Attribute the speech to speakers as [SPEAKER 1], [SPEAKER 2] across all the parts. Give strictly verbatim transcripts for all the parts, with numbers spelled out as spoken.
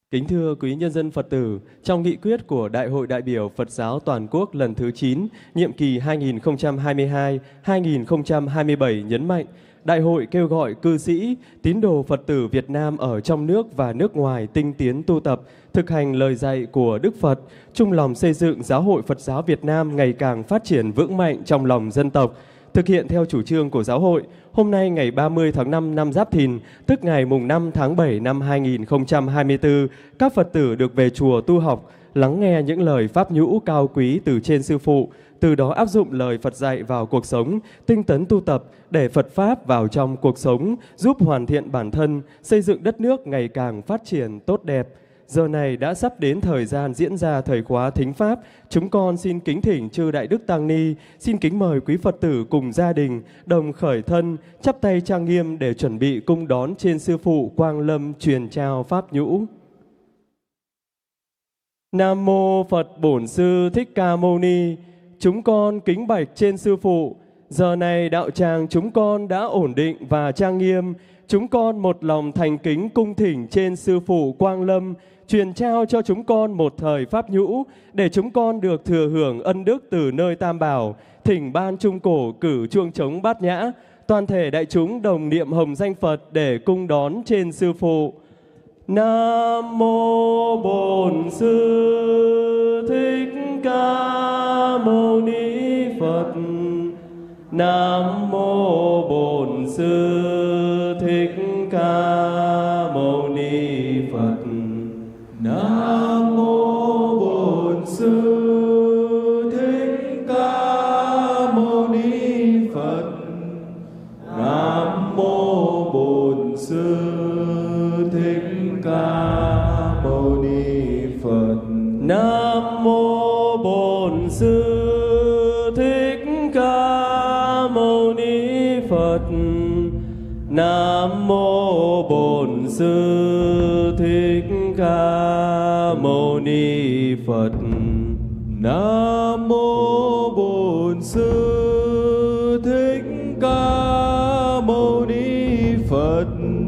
[SPEAKER 1] Kính thưa quý nhân dân Phật tử, trong nghị quyết của Đại hội đại biểu Phật giáo toàn quốc lần thứ chín, nhiệm kỳ hai nghìn không trăm hai mươi hai đến hai nghìn không trăm hai mươi bảy nhấn mạnh, Đại hội kêu gọi cư sĩ, tín đồ Phật tử Việt Nam ở trong nước và nước ngoài tinh tiến tu tập, thực hành lời dạy của Đức Phật, chung lòng xây dựng Giáo hội Phật giáo Việt Nam ngày càng phát triển vững mạnh trong lòng dân tộc. Thực hiện theo chủ trương của Giáo hội, hôm nay ngày ba mươi tháng năm năm Giáp Thìn, tức ngày mùng năm tháng bảy năm hai nghìn không trăm hai mươi tư, các Phật tử được về chùa tu học, lắng nghe những lời pháp nhũ cao quý từ trên Sư Phụ, từ đó áp dụng lời Phật dạy vào cuộc sống, tinh tấn tu tập để Phật Pháp vào trong cuộc sống, giúp hoàn thiện bản thân, xây dựng đất nước ngày càng phát triển tốt đẹp. Giờ này đã sắp đến thời gian diễn ra thời khóa thính Pháp, chúng con xin kính thỉnh chư Đại Đức Tăng Ni, xin kính mời quý Phật tử cùng gia đình, đồng khởi thân, chắp tay trang nghiêm để chuẩn bị cung đón trên Sư Phụ Quang Lâm truyền trao Pháp nhũ. Nam Mô Phật Bổn Sư Thích Ca Mâu Ni. Chúng con kính bạch trên Sư Phụ, giờ này đạo tràng chúng con đã ổn định và trang nghiêm. Chúng con một lòng thành kính cung thỉnh trên Sư Phụ Quang Lâm, truyền trao cho chúng con một thời Pháp nhũ, để chúng con được thừa hưởng ân đức từ nơi Tam Bảo, thỉnh ban trung cổ cử chuông trống bát nhã, toàn thể đại chúng đồng niệm hồng danh Phật để cung đón trên Sư Phụ. Nam Mô Bổn Sư Thích Ca Mâu Ni Phật. Nam Mô Bổn Sư Thích Ca Mâu Ni Phật. Nam Mô Bổn Sư Thích Ca Mâu Ni Phật. Nam Mô Bổn Sư Thích Ca Mâu Ni Phật. Nam Mô Bổn Sư Thích Ca Mâu Ni Phật. Nam Mô Bổn Sư Thích Ca Mâu Ni Phật. Nam Mô Bổn Sư Thích Ca Mâu Ni Phật.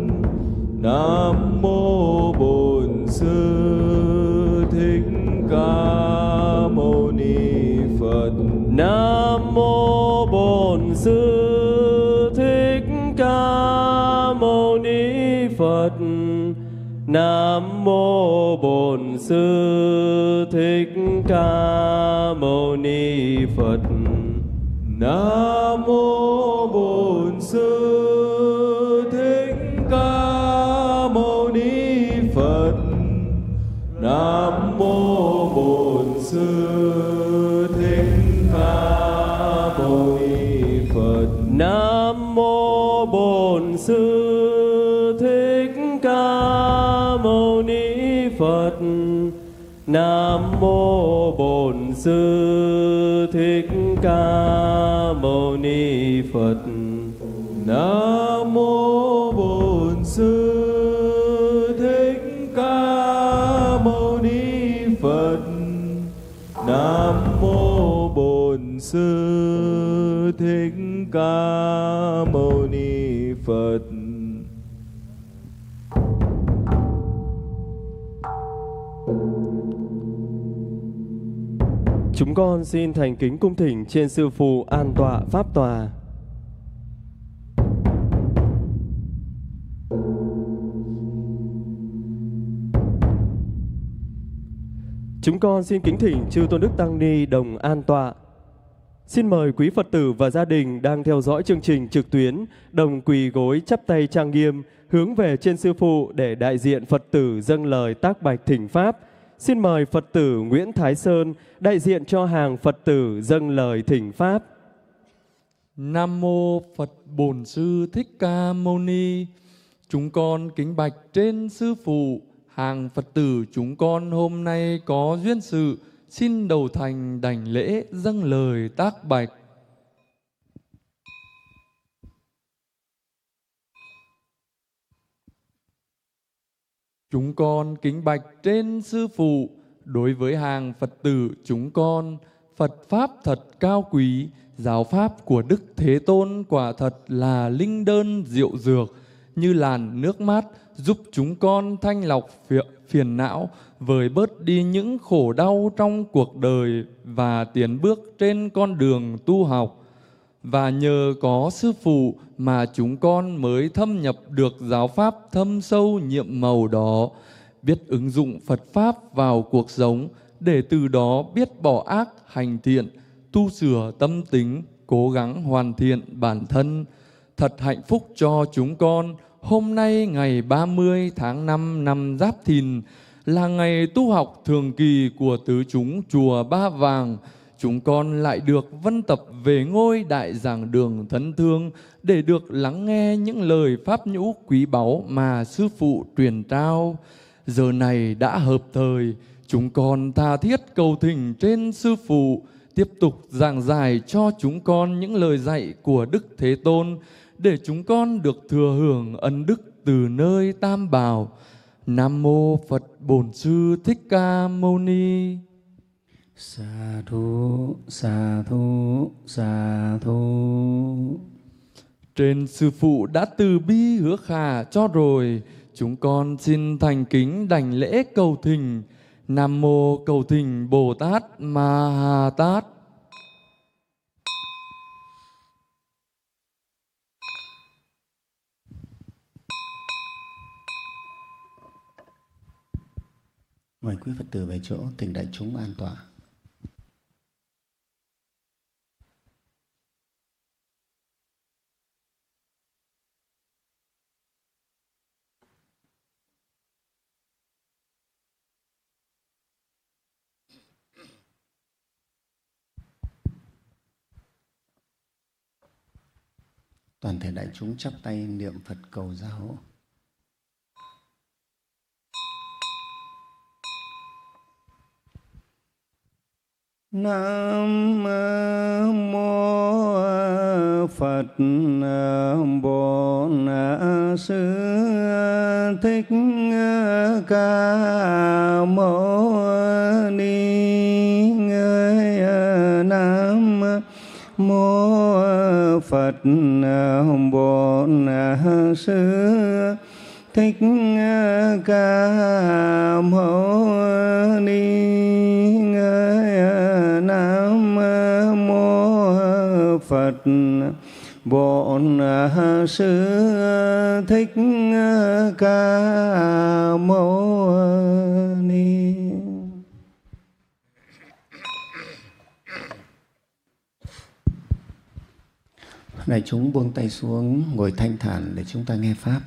[SPEAKER 1] Nam Mô Bổn Sư Thích Ca Mâu Ni Phật. Nam Mô Bổn Sư Thích Ca Mâu Ni Phật. Nam Mô Bổn Sư Thích Ca Mâu Ni Phật. Nam Mô Bổn Sư Thích Ca Mâu Ni Phật. Nam Mô Bổn Sư Thích Ca Mâu Ni Phật. Nam Mô Bổn Sư Thích Ca Mâu Ni Phật. Nam Mô Bổn Sư Thích Ca Mâu Ni Phật. Nam Mô Bổn Sư Thích Ca Mâu Ni Phật. Nam Mô Bổn Sư Thích Ca Mâu Ni Phật. Chúng con xin thành kính cung thỉnh trên Sư Phụ an tọa pháp tòa. Chúng con xin kính thỉnh chư Tôn Đức Tăng Ni đồng an tọa. Xin mời quý Phật tử và gia đình đang theo dõi chương trình trực tuyến đồng quỳ gối chắp tay trang nghiêm hướng về trên Sư Phụ để đại diện Phật tử dâng lời tác bạch thỉnh Pháp. Xin mời Phật tử Nguyễn Thái Sơn đại diện cho hàng Phật tử dâng lời thỉnh Pháp.
[SPEAKER 2] Nam Mô Phật Bổn Sư Thích Ca Mâu Ni. Chúng con kính bạch trên Sư Phụ, hàng Phật tử chúng con hôm nay có duyên sự, xin đầu thành đảnh lễ dâng lời tác bạch. Chúng con kính bạch trên Sư Phụ, đối với hàng Phật tử chúng con, Phật Pháp thật cao quý, giáo Pháp của Đức Thế Tôn quả thật là linh đơn diệu dược, như làn nước mát giúp chúng con thanh lọc phiền, phiền não, vơi bớt đi những khổ đau trong cuộc đời và tiến bước trên con đường tu học. Và nhờ có Sư Phụ mà chúng con mới thâm nhập được giáo pháp thâm sâu nhiệm màu đó, biết ứng dụng Phật Pháp vào cuộc sống để từ đó biết bỏ ác hành thiện, tu sửa tâm tính, cố gắng hoàn thiện bản thân. Thật hạnh phúc cho chúng con, hôm nay ngày ba mươi tháng năm năm Giáp Thìn là ngày tu học thường kỳ của tứ chúng chùa Ba Vàng. Chúng con lại được vân tập về ngôi đại giảng đường thân thương để được lắng nghe những lời pháp nhũ quý báu mà Sư Phụ truyền trao. Giờ này đã hợp thời, chúng con tha thiết cầu thỉnh trên Sư Phụ tiếp tục giảng giải cho chúng con những lời dạy của Đức Thế Tôn để chúng con được thừa hưởng ân đức từ nơi Tam Bảo. Nam mô Phật Bổn Sư Thích Ca Mâu Ni.
[SPEAKER 3] Sa thu, sa thu, sa thu.
[SPEAKER 2] Trên Sư Phụ đã từ bi hứa khả cho rồi, chúng con xin thành kính đảnh lễ cầu thỉnh. Nam mô cầu thỉnh Bồ Tát Ma Ha Tát.
[SPEAKER 3] Mời quý Phật tử về chỗ, thỉnh đại chúng an tọa. Toàn thể đại chúng chắp tay niệm Phật cầu gia hộ. Nam mô Phật Bổn Sư Thích Ca Mâu Ni. Nam mô Phật Bổn Sư Thích Ca Mâu Ni. Nam mô Phật Bổn Sư Thích Ca Mâu Ni. Đại chúng buông tay xuống, ngồi thanh thản để chúng ta nghe Pháp.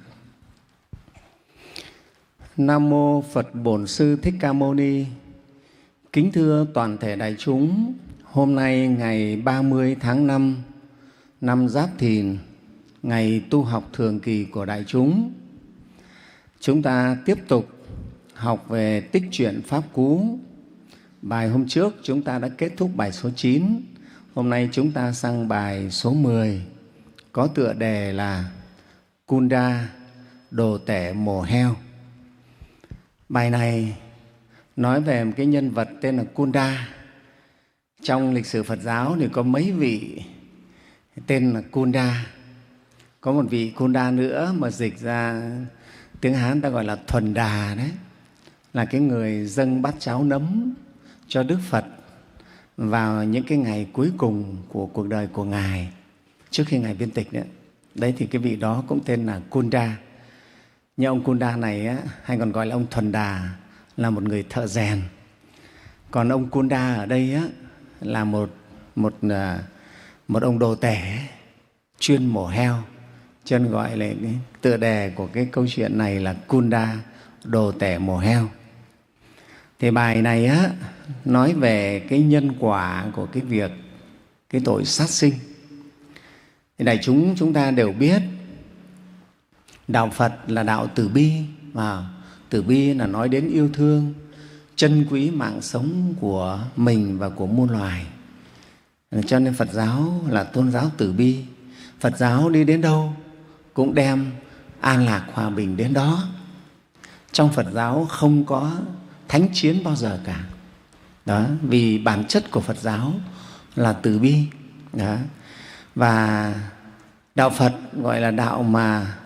[SPEAKER 3] Nam mô Phật Bổn Sư Thích Ca Mâu Ni. Kính thưa toàn thể đại chúng, hôm nay ngày ba mươi tháng năm năm Giáp Thìn, ngày tu học thường kỳ của đại chúng, chúng ta tiếp tục học về tích truyện Pháp Cú. Bài hôm trước chúng ta đã kết thúc bài số chín, hôm nay chúng ta sang bài số mười, có tựa đề là Kunda, đồ tể mổ heo. Bài này nói về một cái nhân vật tên là Kunda. Trong lịch sử Phật giáo thì có mấy vị tên là Kunda. Có một vị Kunda nữa mà dịch ra tiếng Hán ta gọi là Thuần Đà đấy, là cái người dâng bát cháo nấm cho Đức Phật vào những cái ngày cuối cùng của cuộc đời của Ngài, trước khi Ngài viên tịch đấy. Đấy thì cái vị đó cũng tên là Kunda. Nhưng ông Kunda này á, hay còn gọi là ông Thuần Đà, là một người thợ rèn. Còn ông Kunda ở đây á, là một, một, một ông đồ tể chuyên mổ heo. Cho nên gọi là cái tựa đề của cái câu chuyện này là Kunda, đồ tể mổ heo. Thì bài này á, nói về cái nhân quả của cái việc, cái tội sát sinh. Thì đại chúng chúng ta đều biết đạo Phật là đạo từ bi, và từ bi là nói đến yêu thương, trân quý mạng sống của mình và của muôn loài. Cho nên Phật giáo là tôn giáo từ bi. Phật giáo đi đến đâu cũng đem an lạc hòa bình đến đó. Trong Phật giáo không có thánh chiến bao giờ cả. Đó, vì bản chất của Phật giáo là từ bi. Đó. Và đạo Phật gọi là đạo mà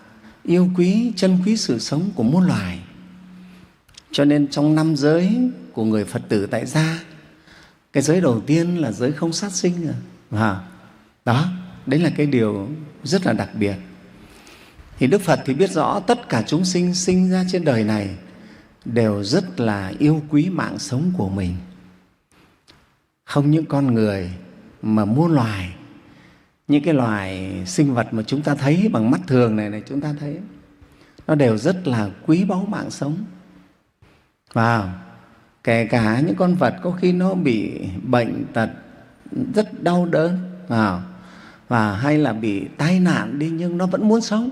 [SPEAKER 3] yêu quý, trân quý sự sống của muôn loài. Cho nên trong năm giới của người Phật tử tại gia, cái giới đầu tiên là giới không sát sinh rồi. À, đó, đấy là cái điều rất là đặc biệt. Thì Đức Phật thì biết rõ tất cả chúng sinh sinh ra trên đời này đều rất là yêu quý mạng sống của mình. Không những con người mà muôn loài, những cái loài sinh vật mà chúng ta thấy bằng mắt thường này, này chúng ta thấy nó đều rất là quý báu mạng sống. Và kể cả những con vật có khi nó bị bệnh tật rất đau đớn à, và hay là bị tai nạn đi nhưng nó vẫn muốn sống.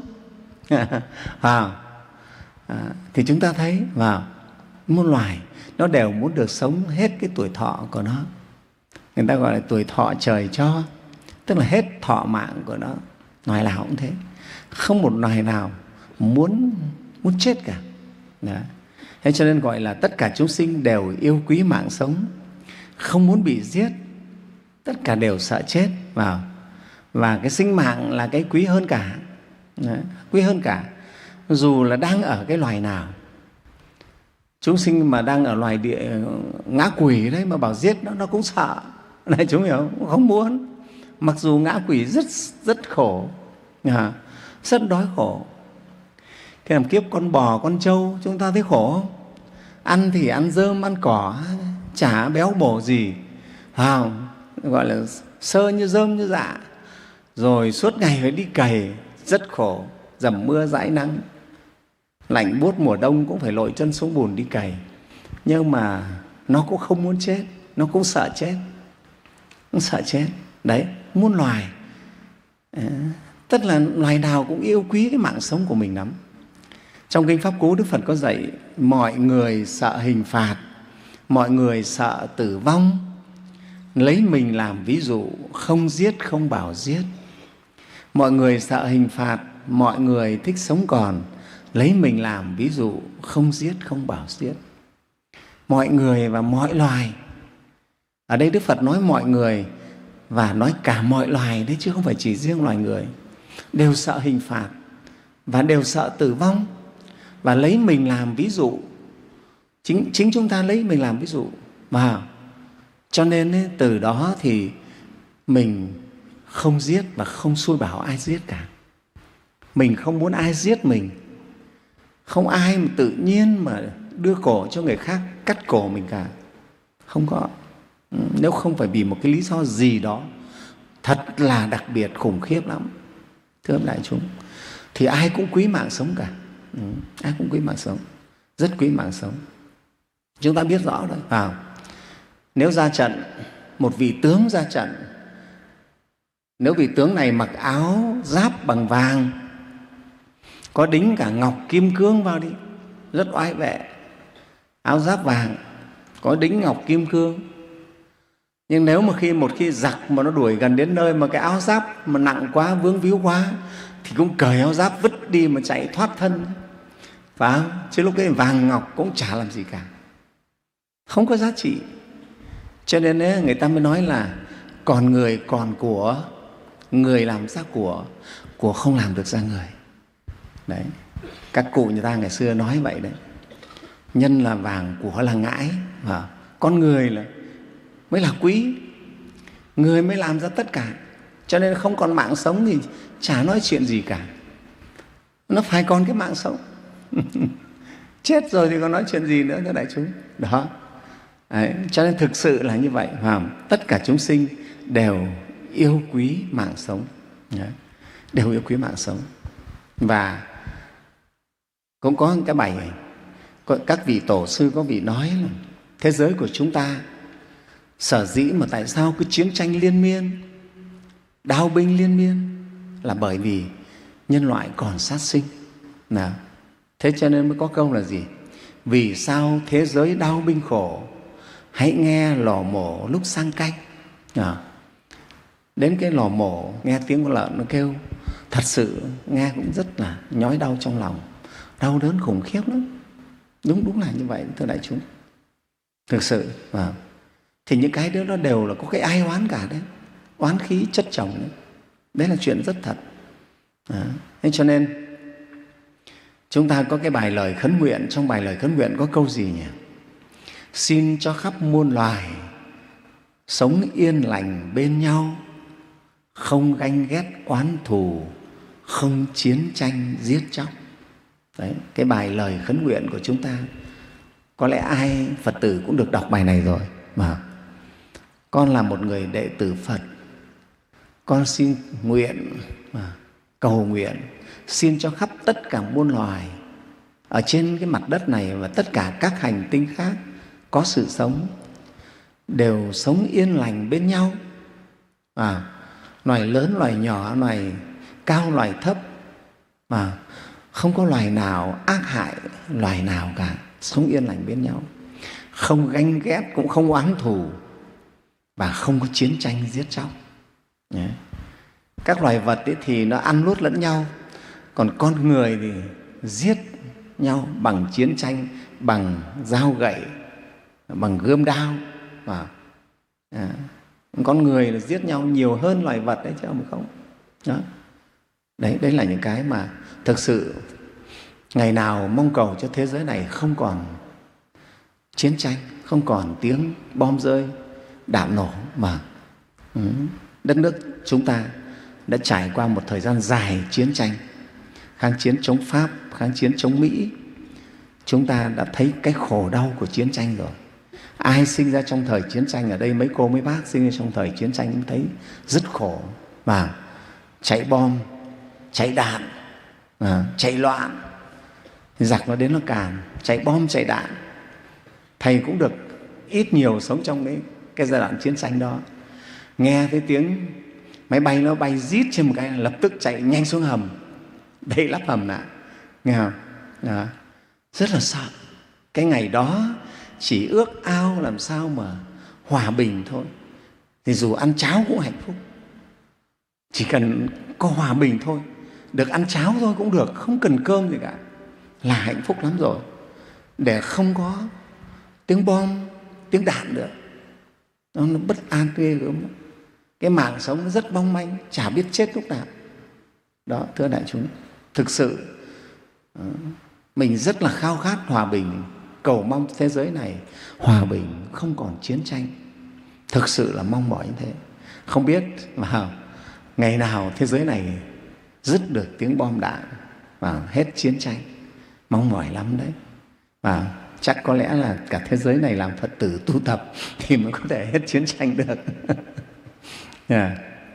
[SPEAKER 3] à, à, thì chúng ta thấy vào muôn loài nó đều muốn được sống hết cái tuổi thọ của nó. Người ta gọi là tuổi thọ trời cho, tức là hết thọ mạng của nó. Loài nào cũng thế, không một loài nào muốn muốn chết cả. Đấy. Thế cho nên gọi là tất cả chúng sinh đều yêu quý mạng sống, không muốn bị giết, tất cả đều sợ chết vào. Và cái sinh mạng là cái quý hơn cả. Đấy, quý hơn cả. Dù là đang ở cái loài nào, chúng sinh mà đang ở loài địa ngã quỷ đấy mà bảo giết nó, nó cũng sợ. Này chúng hiểu không? Không muốn. Mặc dù ngã quỷ rất rất khổ, rất đói khổ. Thế làm kiếp con bò, con trâu chúng ta thấy khổ không? Ăn thì ăn rơm, ăn cỏ, chả béo bổ gì, không? Gọi là sơ như rơm như dạ. Rồi suốt ngày phải đi cày, rất khổ, dầm mưa dãi nắng, lạnh buốt mùa đông cũng phải lội chân xuống bùn đi cày. Nhưng mà nó cũng không muốn chết, nó cũng sợ chết, nó sợ chết. Đấy, muôn loài, à, tức là loài nào cũng yêu quý cái mạng sống của mình lắm. Trong Kinh Pháp Cú, Đức Phật có dạy mọi người sợ hình phạt, mọi người sợ tử vong, lấy mình làm ví dụ, không giết không bảo giết. Mọi người sợ hình phạt, mọi người thích sống còn, lấy mình làm ví dụ, không giết không bảo giết. Mọi người và mọi loài, ở đây Đức Phật nói mọi người và nói cả mọi loài đấy, chứ không phải chỉ riêng loài người, đều sợ hình phạt và đều sợ tử vong và lấy mình làm ví dụ. Chính, chính chúng ta lấy mình làm ví dụ. Và cho nên ấy, từ đó thì mình không giết và không xui bảo ai giết cả. Mình không muốn ai giết mình. Không ai mà tự nhiên mà đưa cổ cho người khác cắt cổ mình cả. Không có. Nếu không phải vì một cái lý do gì đó thật là đặc biệt, khủng khiếp lắm, thưa đại chúng, thì ai cũng quý mạng sống cả. Ừ, ai cũng quý mạng sống, rất quý mạng sống. Chúng ta biết rõ đấy. À, nếu ra trận, một vị tướng ra trận, nếu vị tướng này mặc áo giáp bằng vàng, có đính cả ngọc kim cương vào đi, rất oai vệ. Áo giáp vàng, có đính ngọc kim cương. Nhưng nếu mà khi một khi giặc mà nó đuổi gần đến nơi mà cái áo giáp mà nặng quá, vướng víu quá, thì cũng cởi áo giáp vứt đi mà chạy thoát thân. Phải không? Chứ lúc ấy vàng ngọc cũng chả làm gì cả, không có giá trị. Cho nên ấy, người ta mới nói là còn người còn của, người làm ra của, của không làm được ra người. Đấy, các cụ người ta ngày xưa nói vậy đấy. Nhân là vàng, của là ngãi, à, con người là mới là quý, người mới làm ra tất cả. Cho nên không còn mạng sống thì chả nói chuyện gì cả. Nó phải còn cái mạng sống. Chết rồi thì còn nói chuyện gì nữa thưa đại chúng. Đó. Đấy, cho nên thực sự là như vậy. Phải không? Tất cả chúng sinh đều yêu quý mạng sống. Đấy, đều yêu quý mạng sống. Và cũng có cái bài này, các vị tổ sư có vị nói là thế giới của chúng ta sở dĩ mà tại sao cứ chiến tranh liên miên, đao binh liên miên, là bởi vì nhân loại còn sát sinh. Nào, thế cho nên mới có câu là gì? Vì sao thế giới đao binh khổ, hãy nghe lò mổ lúc sang canh. À, đến cái lò mổ nghe tiếng con lợn nó kêu, thật sự nghe cũng rất là nhói đau trong lòng, đau đớn khủng khiếp lắm. Đúng đúng là như vậy thưa đại chúng. Thực sự à, thì những cái đó nó đều là có cái ai oán cả đấy, oán khí chất chồng đấy. Đấy là chuyện rất thật. À, thế cho nên Chúng ta có cái bài lời khấn nguyện, trong bài lời khấn nguyện có câu gì nhỉ? Xin cho khắp muôn loài sống yên lành bên nhau, không ganh ghét oán thù, không chiến tranh giết chóc. Đấy, cái bài lời khấn nguyện của chúng ta. Có lẽ ai Phật tử cũng được đọc bài này rồi. Mà con là một người đệ tử Phật, con xin nguyện, mà cầu nguyện, xin cho khắp tất cả muôn loài ở trên cái mặt đất này và tất cả các hành tinh khác có sự sống đều sống yên lành bên nhau. À, loài lớn, loài nhỏ, loài cao, loài thấp, mà không có loài nào ác hại loài nào cả, sống yên lành bên nhau, không ganh ghét, cũng không oán thù, và không có chiến tranh giết chóc. Các loài vật ấy thì nó ăn nuốt lẫn nhau, còn con người thì giết nhau bằng chiến tranh, bằng dao gậy, bằng gươm đao. Và à, con người là giết nhau nhiều hơn loài vật đấy chứ không không. Đó. Đấy, đấy là những cái mà thực sự ngày nào mong cầu cho thế giới này không còn chiến tranh, không còn tiếng bom rơi, đạn nổ, mà ừ, đất nước chúng ta đã trải qua một thời gian dài chiến tranh, kháng chiến chống Pháp, kháng chiến chống Mỹ. Chúng ta đã thấy cái khổ đau của chiến tranh rồi. Ai sinh ra trong thời chiến tranh, ở đây mấy cô mấy bác sinh ra trong thời chiến tranh cũng thấy rất khổ, mà chạy bom, chạy đạn, à, chạy loạn, giặc nó đến nó càn, chạy bom, chạy đạn. Thầy cũng được ít nhiều sống trong cái, cái giai đoạn chiến tranh đó. Nghe thấy tiếng máy bay nó bay rít trên một cái, lập tức chạy nhanh xuống hầm, đây lắp hầm lại, nghe không? Đó. Rất là sợ. Cái ngày đó chỉ ước ao làm sao mà hòa bình thôi, thì dù ăn cháo cũng hạnh phúc. Chỉ cần có hòa bình thôi, được ăn cháo thôi cũng được, không cần cơm gì cả, là hạnh phúc lắm rồi. Để không có tiếng bom, tiếng đạn nữa, nó, nó bất an ghê gớm. Cái mạng sống nó rất mong manh, chả biết chết lúc nào. Đó, thưa đại chúng, thực sự mình rất là khao khát hòa bình, cầu mong thế giới này hòa bình, không còn chiến tranh. Thực sự là mong mỏi như thế. Không biết mà ngày nào thế giới này dứt được tiếng bom đạn và hết chiến tranh. Mong mỏi lắm đấy. Và chắc có lẽ là cả thế giới này làm Phật tử tu tập thì mới có thể hết chiến tranh được. Yeah.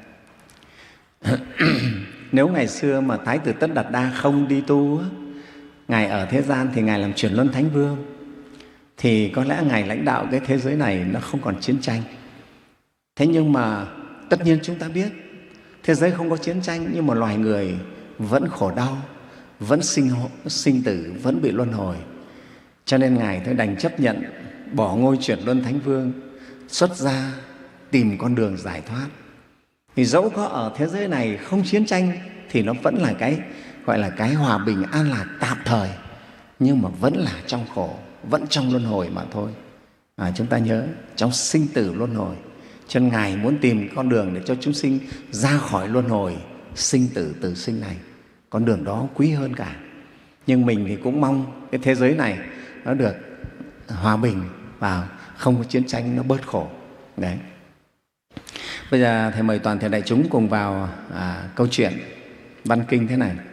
[SPEAKER 3] Nếu ngày xưa mà Thái tử Tất Đạt Đa không đi tu, Ngài ở thế gian thì Ngài làm Chuyển Luân Thánh Vương, thì có lẽ Ngài lãnh đạo cái thế giới này nó không còn chiến tranh. Thế nhưng mà tất nhiên chúng ta biết thế giới không có chiến tranh, nhưng mà loài người vẫn khổ đau, vẫn sinh, sinh tử, vẫn bị luân hồi. Cho nên Ngài thôi đành chấp nhận bỏ ngôi Chuyển Luân Thánh Vương, xuất gia tìm con đường giải thoát. Thì dẫu có ở thế giới này không chiến tranh thì nó vẫn là cái gọi là cái hòa bình an lạc tạm thời, nhưng mà vẫn là trong khổ, vẫn trong luân hồi mà thôi. À, chúng ta nhớ trong sinh tử luân hồi, cho nên Ngài muốn tìm con đường để cho chúng sinh ra khỏi luân hồi sinh tử tử sinh này. Con đường đó quý hơn cả. Nhưng mình thì cũng mong cái thế giới này nó được hòa bình và không có chiến tranh, nó bớt khổ. Đấy. Bây giờ Thầy mời toàn thể đại chúng cùng vào à, câu chuyện văn kinh thế này.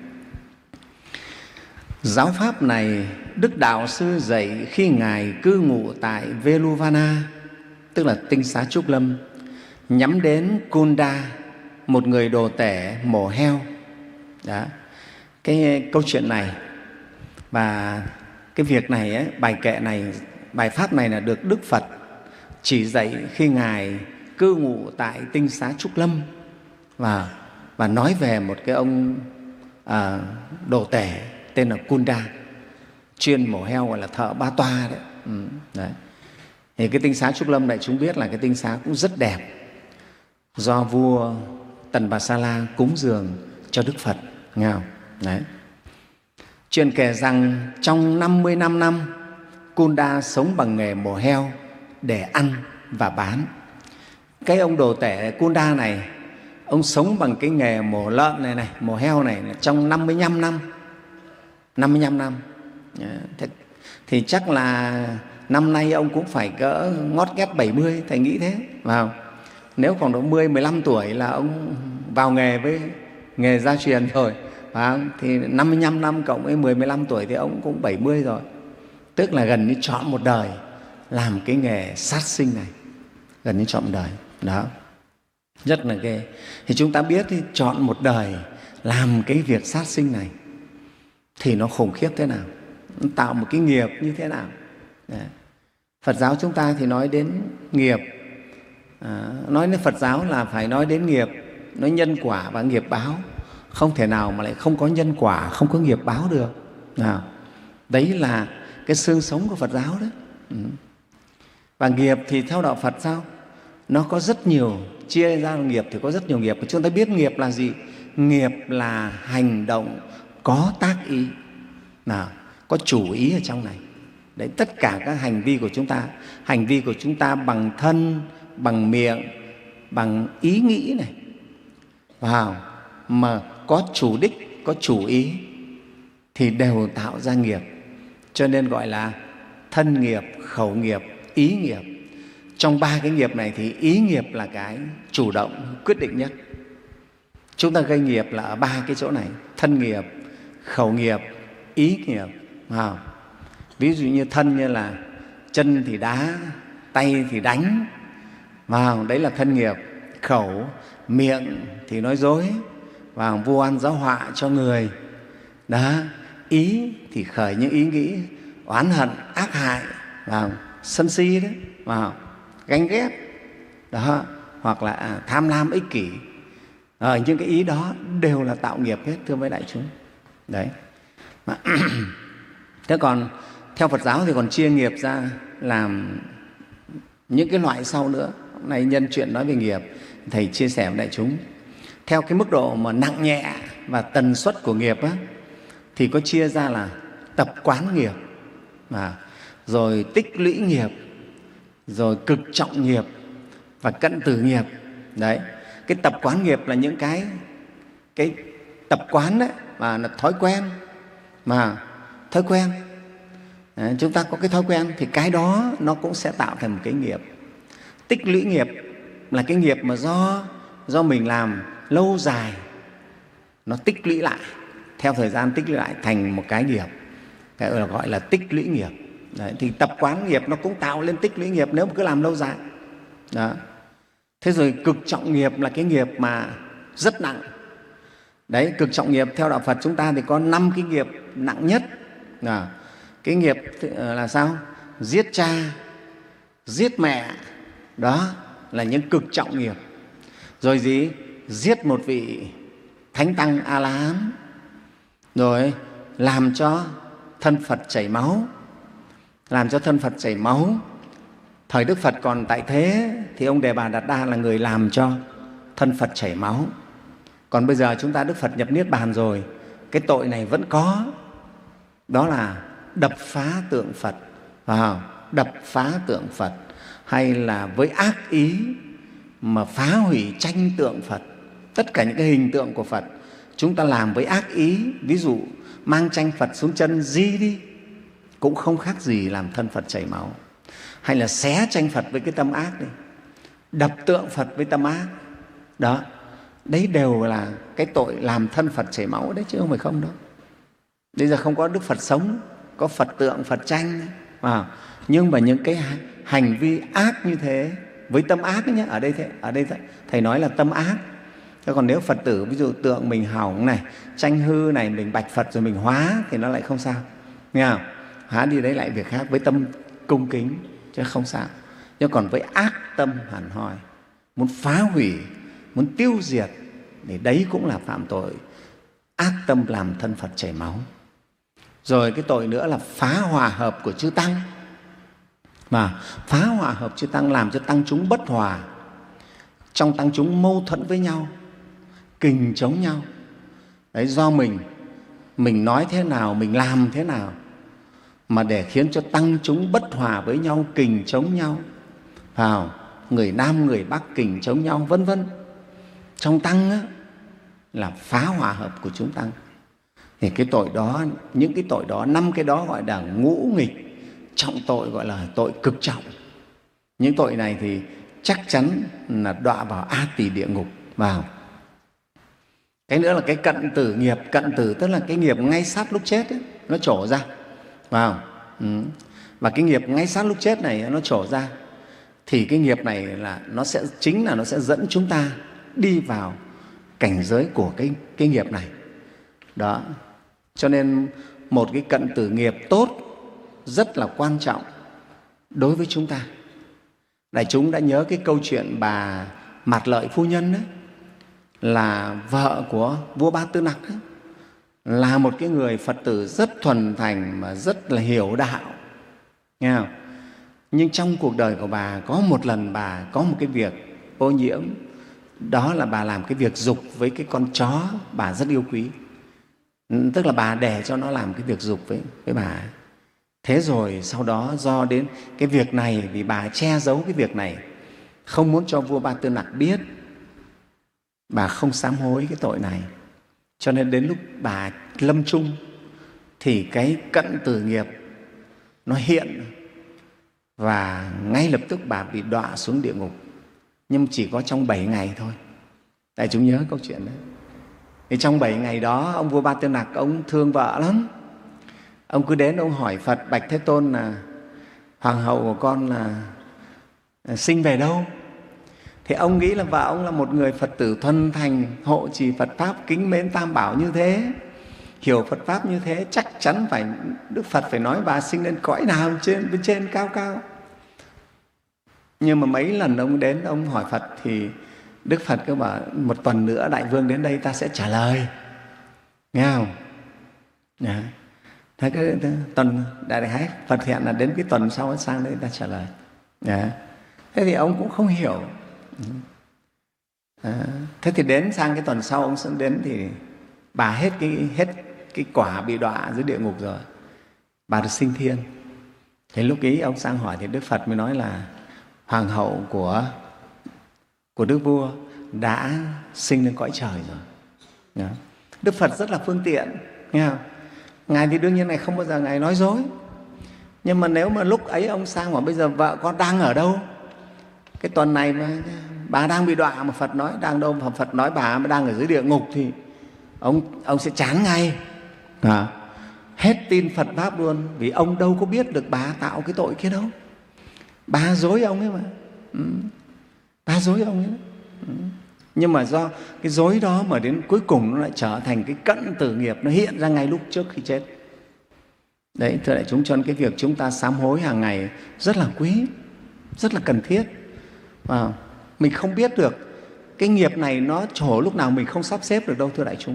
[SPEAKER 3] Giáo pháp này Đức Đạo Sư dạy khi Ngài cư ngụ tại Veluvana, tức là tinh xá Trúc Lâm, nhắm đến Kunda, một người đồ tể mổ heo. Đó. Cái câu chuyện này và cái việc này, ấy, bài kệ này, bài pháp này là được Đức Phật chỉ dạy khi Ngài cư ngụ tại tinh xá Trúc Lâm, và, và nói về một cái ông à, đồ tể tên là Kunda, chuyên mổ heo, gọi là thợ ba toa đấy. Ừ, đấy. Thì cái tinh xá Trúc Lâm này chúng biết là cái tinh xá cũng rất đẹp, do vua Tần Bà Sa La cúng dường cho Đức Phật, nghe không? Đấy. Chuyện kể rằng trong năm mươi lăm năm, Kunda sống bằng nghề mổ heo để ăn và bán. Cái ông đồ tể Kunda này, ông sống bằng cái nghề mổ lợn này này, mổ heo này trong năm mươi lăm năm. năm mươi lăm năm. Thế, thì chắc là năm nay ông cũng phải cỡ ngót nghét bảy mươi, thầy nghĩ thế. Vào nếu khoảng độ mười, mười lăm tuổi là ông vào nghề với nghề gia truyền rồi. Và thì năm mươi lăm năm cộng với mười, mười lăm tuổi thì ông cũng bảy mươi rồi. Tức là gần như trọn một đời làm cái nghề sát sinh này, gần như trọn một đời. Đó, rất là ghê. Thì chúng ta biết thì trọn một đời làm cái việc sát sinh này thì nó khủng khiếp thế nào, nó tạo một cái nghiệp như thế nào. Đấy. Phật giáo chúng ta thì nói đến nghiệp, à, nói đến Phật giáo là phải nói đến nghiệp, nói nhân quả và nghiệp báo. Không thể nào mà lại không có nhân quả, không có nghiệp báo được. Nào, đấy là cái xương sống của Phật giáo đấy. Ừ. Và nghiệp thì theo đạo Phật sao? Nó có rất nhiều, chia ra nghiệp thì có rất nhiều nghiệp. Chúng ta biết nghiệp là gì? Nghiệp là hành động có tác ý, nào, có chủ ý ở trong này. Đấy, tất cả các hành vi của chúng ta, hành vi của chúng ta bằng thân, bằng miệng, bằng ý nghĩ này, vào mà có chủ đích, có chủ ý thì đều tạo ra nghiệp. Cho nên gọi là thân nghiệp, khẩu nghiệp, ý nghiệp. Trong ba cái nghiệp này thì ý nghiệp là cái chủ động, quyết định nhất. Chúng ta gây nghiệp là ở ba cái chỗ này: thân nghiệp, khẩu nghiệp, ý nghiệp. À, ví dụ như thân như là chân thì đá, tay thì đánh, vào đấy là thân nghiệp. Khẩu, miệng thì nói dối, vào vu oan giáo họa cho người. Đó, ý thì khởi những ý nghĩ oán hận, ác hại, vào sân si đấy, vào ganh ghét, đó, hoặc là à, tham lam ích kỷ. À, những cái ý đó đều là tạo nghiệp hết, thưa với đại chúng. Đấy. Mà thế còn theo Phật giáo thì còn chia nghiệp ra làm những cái loại sau nữa. Hôm nay nhân chuyện nói về nghiệp, thầy chia sẻ với đại chúng theo cái mức độ mà nặng nhẹ và tần suất của nghiệp á, thì có chia ra là tập quán nghiệp, mà rồi tích lũy nghiệp, rồi cực trọng nghiệp và cận tử nghiệp. Đấy, cái tập quán nghiệp là những cái cái tập quán đấy, mà là thói quen, mà thói quen. Đấy, chúng ta có cái thói quen thì cái đó nó cũng sẽ tạo thành một cái nghiệp. Tích lũy nghiệp là cái nghiệp mà do do mình làm lâu dài, nó tích lũy lại, theo thời gian tích lũy lại thành một cái nghiệp, cái gọi là tích lũy nghiệp. Đấy, thì tập quán nghiệp nó cũng tạo lên tích lũy nghiệp nếu mà cứ làm lâu dài. Đó. Thế rồi cực trọng nghiệp là cái nghiệp mà rất nặng. Đấy, cực trọng nghiệp theo đạo Phật chúng ta thì có năm cái nghiệp nặng nhất. Đó. Cái nghiệp là sao? Giết cha, giết mẹ, đó là những cực trọng nghiệp. Rồi gì? Giết một vị thánh tăng A-la-hán, rồi làm cho thân Phật chảy máu, làm cho thân Phật chảy máu. Thời Đức Phật còn tại thế thì ông Đề Bà Đạt Đa là người làm cho thân Phật chảy máu. Còn bây giờ chúng ta Đức Phật nhập Niết Bàn rồi, cái tội này vẫn có. Đó là đập phá tượng Phật, vào đập phá tượng Phật, hay là với ác ý mà phá hủy tranh tượng Phật. Tất cả những cái hình tượng của Phật chúng ta làm với ác ý, ví dụ mang tranh Phật xuống chân di đi cũng không khác gì làm thân Phật chảy máu. Hay là xé tranh Phật với cái tâm ác đi, đập tượng Phật với tâm ác. Đó, đấy đều là cái tội làm thân Phật chảy máu đấy, chứ không phải không đâu. Bây giờ không có Đức Phật sống, có Phật tượng, Phật tranh đấy. À, nhưng mà những cái hành vi ác như thế với tâm ác ấy nhé, ở đây thế, ở đây thầy nói là tâm ác. Thế còn nếu Phật tử ví dụ tượng mình hỏng này, tranh hư này, mình bạch Phật rồi mình hóa thì nó lại không sao, nghe không? Hóa đi đấy lại việc khác, với tâm cung kính chứ không sao. Nhưng còn với ác tâm hẳn hoi, muốn phá hủy, muốn tiêu diệt thì đấy cũng là phạm tội ác tâm làm thân Phật chảy máu. Rồi cái tội nữa là phá hòa hợp của chư tăng. Mà phá hòa hợp chư tăng làm cho tăng chúng bất hòa, trong tăng chúng mâu thuẫn với nhau, kình chống nhau. Đấy, do mình mình nói thế nào, mình làm thế nào mà để khiến cho tăng chúng bất hòa với nhau, kình chống nhau, vào người Nam người Bắc kình chống nhau, vân vân. Trong tăng á, là phá hòa hợp của chúng tăng. Thì cái tội đó, những cái tội đó, năm cái đó gọi là ngũ nghịch trọng tội, gọi là tội cực trọng. Những tội này thì chắc chắn là đọa vào A Tỳ địa ngục. Vào cái nữa là cái cận tử nghiệp. Cận tử tức là cái nghiệp ngay sát lúc chết ấy, nó trổ ra vào. Ừ. Và cái nghiệp ngay sát lúc chết này nó trổ ra, thì cái nghiệp này là nó sẽ chính là nó sẽ dẫn chúng ta đi vào cảnh giới của cái, cái nghiệp này đó. Cho nên một cái cận tử nghiệp tốt rất là quan trọng đối với chúng ta. Đại chúng đã nhớ cái câu chuyện bà Mạt Lợi phu nhân đấy, là vợ của vua Ba Tư Nặc đấy, là một cái người Phật tử rất thuần thành mà rất là hiểu đạo, nghe không? Nhưng trong cuộc đời của bà có một lần bà có một cái việc ô nhiễm, đó là bà làm cái việc dục với cái con chó bà rất yêu quý. Tức là bà để cho nó làm cái việc dục với, với bà. Thế rồi sau đó do đến cái việc này, vì bà che giấu cái việc này, không muốn cho vua Ba Tư Nặc biết, bà không sám hối cái tội này. Cho nên đến lúc bà lâm chung thì cái cận tử nghiệp nó hiện, và ngay lập tức bà bị đọa xuống địa ngục. Nhưng chỉ có trong bảy ngày thôi. Đại chúng nhớ câu chuyện đấy. Thì trong bảy ngày đó, ông vua Ba Tư Nặc ông thương vợ lắm. Ông cứ đến ông hỏi Phật: Bạch Thế Tôn, là hoàng hậu của con là sinh về đâu? Thì ông nghĩ là vợ ông là một người Phật tử thuần thành, hộ trì Phật Pháp, kính mến Tam Bảo như thế, hiểu Phật Pháp như thế, chắc chắn phải Đức Phật phải nói bà sinh lên cõi nào trên bên trên cao cao. Nhưng mà mấy lần ông đến ông hỏi Phật thì Đức Phật cứ bảo một tuần nữa Đại Vương đến đây ta sẽ trả lời, nghe không? Yeah. Thế cái, cái tuần đại đại Phật hẹn là đến cái tuần sau sang đây ta trả lời. Yeah. Thế thì ông cũng không hiểu. À, thế thì đến sang cái tuần sau ông sẽ đến thì bà hết cái hết cái quả bị đọa dưới địa ngục rồi, bà được sinh thiên. Thế lúc ý ông sang hỏi thì Đức Phật mới nói là hoàng hậu của của Đức Vua đã sinh lên cõi trời rồi. Đó. Đức Phật rất là phương tiện, nghe không? Ngài thì đương nhiên Ngài không bao giờ Ngài nói dối. Nhưng mà nếu mà lúc ấy ông sang hỏi bây giờ vợ con đang ở đâu? Cái tuần này mà bà đang bị đọa mà Phật nói đang đâu, mà Phật nói bà đang ở dưới địa ngục thì ông ông sẽ chán ngay. À, hết tin Phật Pháp luôn, vì ông đâu có biết được bà tạo cái tội kia đâu. Bà dối ông ấy mà. Ừ. Bà dối ông ấy. Ừ. Nhưng mà do cái dối đó mà đến cuối cùng nó lại trở thành cái cận tử nghiệp, nó hiện ra ngay lúc trước khi chết. Đấy, thưa đại chúng, cho nên cái việc chúng ta sám hối hàng ngày rất là quý, rất là cần thiết. À, mình không biết được cái nghiệp này nó trổ lúc nào mình không sắp xếp được đâu, thưa đại chúng.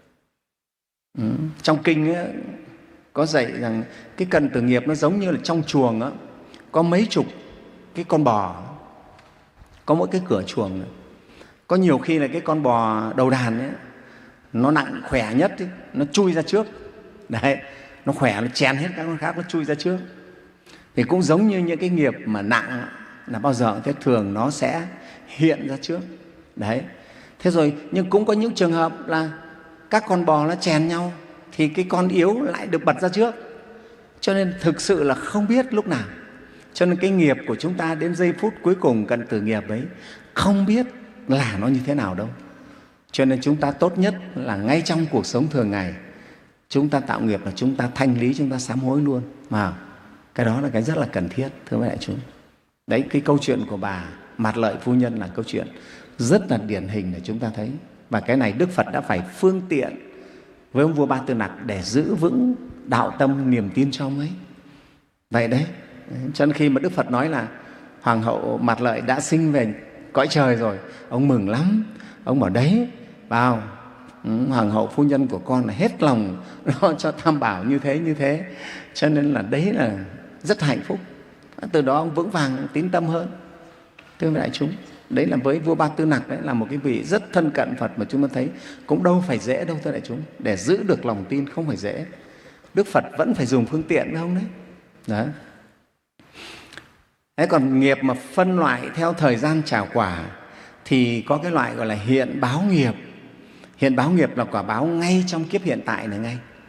[SPEAKER 3] Ừ. Trong kinh ấy, có dạy rằng cái cận tử nghiệp nó giống như là trong chuồng đó, có mấy chục cái con bò, có mỗi cái cửa chuồng này. Có nhiều khi là cái con bò đầu đàn ấy, nó nặng khỏe nhất ấy, nó chui ra trước. Đấy, nó khỏe, nó chèn hết các con khác, nó chui ra trước. Thì cũng giống như những cái nghiệp mà nặng là bao giờ thế thường nó sẽ hiện ra trước. Đấy. Thế rồi, nhưng cũng có những trường hợp là các con bò nó chèn nhau thì cái con yếu lại được bật ra trước. Cho nên thực sự là không biết lúc nào. Cho nên cái nghiệp của chúng ta đến giây phút cuối cùng cận tử nghiệp ấy không biết là nó như thế nào đâu. Cho nên chúng ta tốt nhất là ngay trong cuộc sống thường ngày chúng ta tạo nghiệp là chúng ta thanh lý, chúng ta sám hối luôn. Mà cái đó là cái rất là cần thiết, thưa mấy đại chúng. Đấy, cái câu chuyện của bà Mạt Lợi phu nhân là câu chuyện rất là điển hình để chúng ta thấy. Và cái này Đức Phật đã phải phương tiện với ông vua Ba Tư Nặc để giữ vững đạo tâm, niềm tin cho ông ấy. Vậy đấy, cho nên khi mà Đức Phật nói là hoàng hậu Mạt Lợi đã sinh về cõi trời rồi, ông mừng lắm. Ông bảo đấy, vào hoàng hậu phu nhân của con là hết lòng lo cho Tam Bảo như thế như thế. Cho nên là đấy là rất hạnh phúc. Từ đó ông vững vàng tín tâm hơn. Thưa đại chúng, đấy là với vua Ba Tư Nặc, đấy là một cái vị rất thân cận Phật mà chúng ta thấy cũng đâu phải dễ đâu, thưa đại chúng. Để giữ được lòng tin không phải dễ. Đức Phật vẫn phải dùng phương tiện với ông đấy. Đó. Thế còn nghiệp mà phân loại theo thời gian trả quả thì có cái loại gọi là hiện báo nghiệp. Hiện báo nghiệp là quả báo ngay trong kiếp hiện tại này ngay.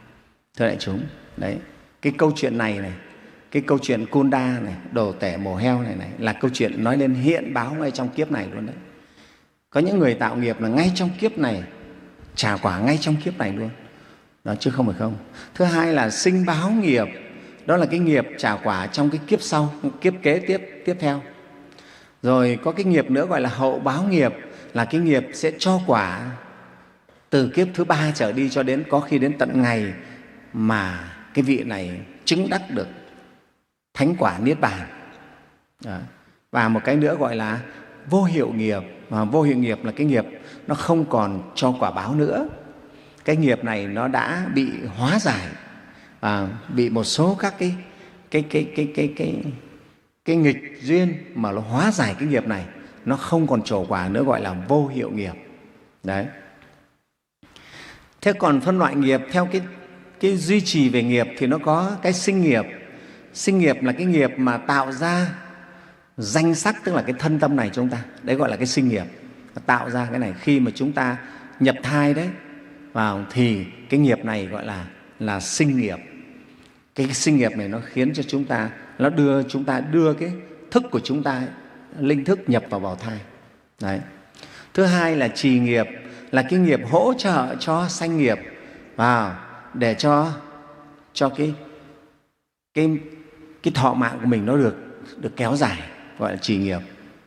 [SPEAKER 3] Thưa đại chúng, đấy, cái câu chuyện này này, cái câu chuyện Kunda này, đồ tể mổ heo này này là câu chuyện nói lên hiện báo ngay trong kiếp này luôn đấy. Có những người tạo nghiệp là ngay trong kiếp này, trả quả ngay trong kiếp này luôn, đó chứ không phải không. Thứ hai là sinh báo nghiệp, đó là cái nghiệp trả quả trong cái kiếp sau, kiếp kế tiếp tiếp theo. Rồi có cái nghiệp nữa gọi là hậu báo nghiệp, là cái nghiệp sẽ cho quả từ kiếp thứ ba trở đi cho đến có khi đến tận ngày mà cái vị này chứng đắc được thánh quả niết bàn. Đó. Và một cái nữa gọi là vô hiệu nghiệp. Và vô hiệu nghiệp là cái nghiệp nó không còn cho quả báo nữa. Cái nghiệp này nó đã bị hóa giải và bị một số các cái cái cái cái cái cái cái nghịch duyên mà nó hóa giải cái nghiệp này, nó không còn trổ quả nữa, gọi là vô hiệu nghiệp. Đấy. Thế còn phân loại nghiệp theo cái cái duy trì về nghiệp thì nó có cái sinh nghiệp. Sinh nghiệp là cái nghiệp mà tạo ra danh sắc, tức là cái thân tâm này chúng ta, đấy gọi là cái sinh nghiệp. Tạo ra cái này khi mà chúng ta nhập thai đấy vào thì cái nghiệp này gọi là là sinh nghiệp. Cái sinh nghiệp này nó khiến cho chúng ta, nó đưa chúng ta đưa cái thức của chúng ta, linh thức nhập vào bào thai. Đấy. Thứ hai là trì nghiệp, là cái nghiệp hỗ trợ cho sanh nghiệp vào để cho cho cái cái cái thọ mạng của mình nó được được kéo dài, gọi là trì nghiệp.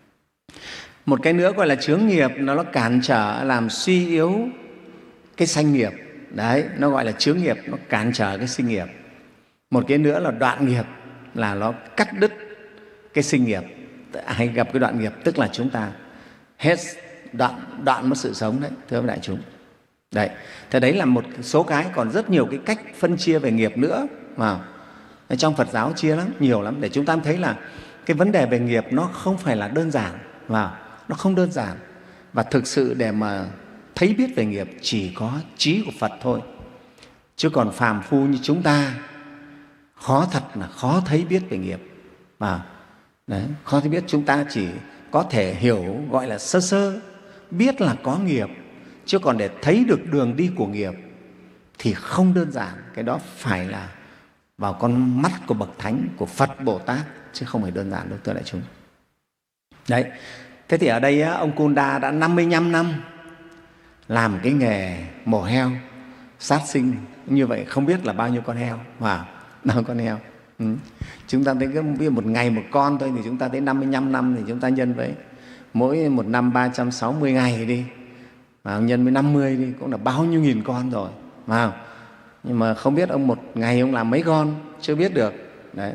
[SPEAKER 3] Một cái nữa gọi là chướng nghiệp, nó nó cản trở làm suy yếu cái sanh nghiệp. Đấy, nó gọi là chướng nghiệp, nó cản trở cái sinh nghiệp. Một cái nữa là đoạn nghiệp, là nó cắt đứt cái sinh nghiệp. Hay gặp cái đoạn nghiệp tức là chúng ta hết đoạn đoạn mất sự sống đấy, thưa các đại chúng. Đấy, thế đấy là một số cái, còn rất nhiều cái cách phân chia về nghiệp nữa mà trong Phật giáo chia lắm, nhiều lắm, để chúng ta thấy là cái vấn đề về nghiệp nó không phải là đơn giản, và nó không đơn giản. Và thực sự để mà thấy biết về nghiệp chỉ có trí của Phật thôi, chứ còn phàm phu như chúng ta khó thật là khó thấy biết về nghiệp. Và đấy, khó thấy biết, chúng ta chỉ có thể hiểu gọi là sơ sơ, biết là có nghiệp, chứ còn để thấy được đường đi của nghiệp thì không đơn giản. Cái đó phải là vào con mắt của bậc thánh, của Phật Bồ Tát, chứ không phải đơn giản đâu, thưa đại chúng. Đấy, thế thì ở đây ông Kunda đã năm mươi lăm năm làm cái nghề mổ heo, sát sinh như vậy, không biết là bao nhiêu con heo, và bao con heo. Ừ. Chúng ta thấy cái một ngày một con thôi thì chúng ta thấy năm mươi lăm năm thì chúng ta nhân với mỗi một năm ba trăm sáu mươi ngày đi, và nhân với năm mươi đi cũng là bao nhiêu nghìn con rồi. Wow. Nhưng mà không biết ông một ngày ông làm mấy con, chưa biết được. Đấy.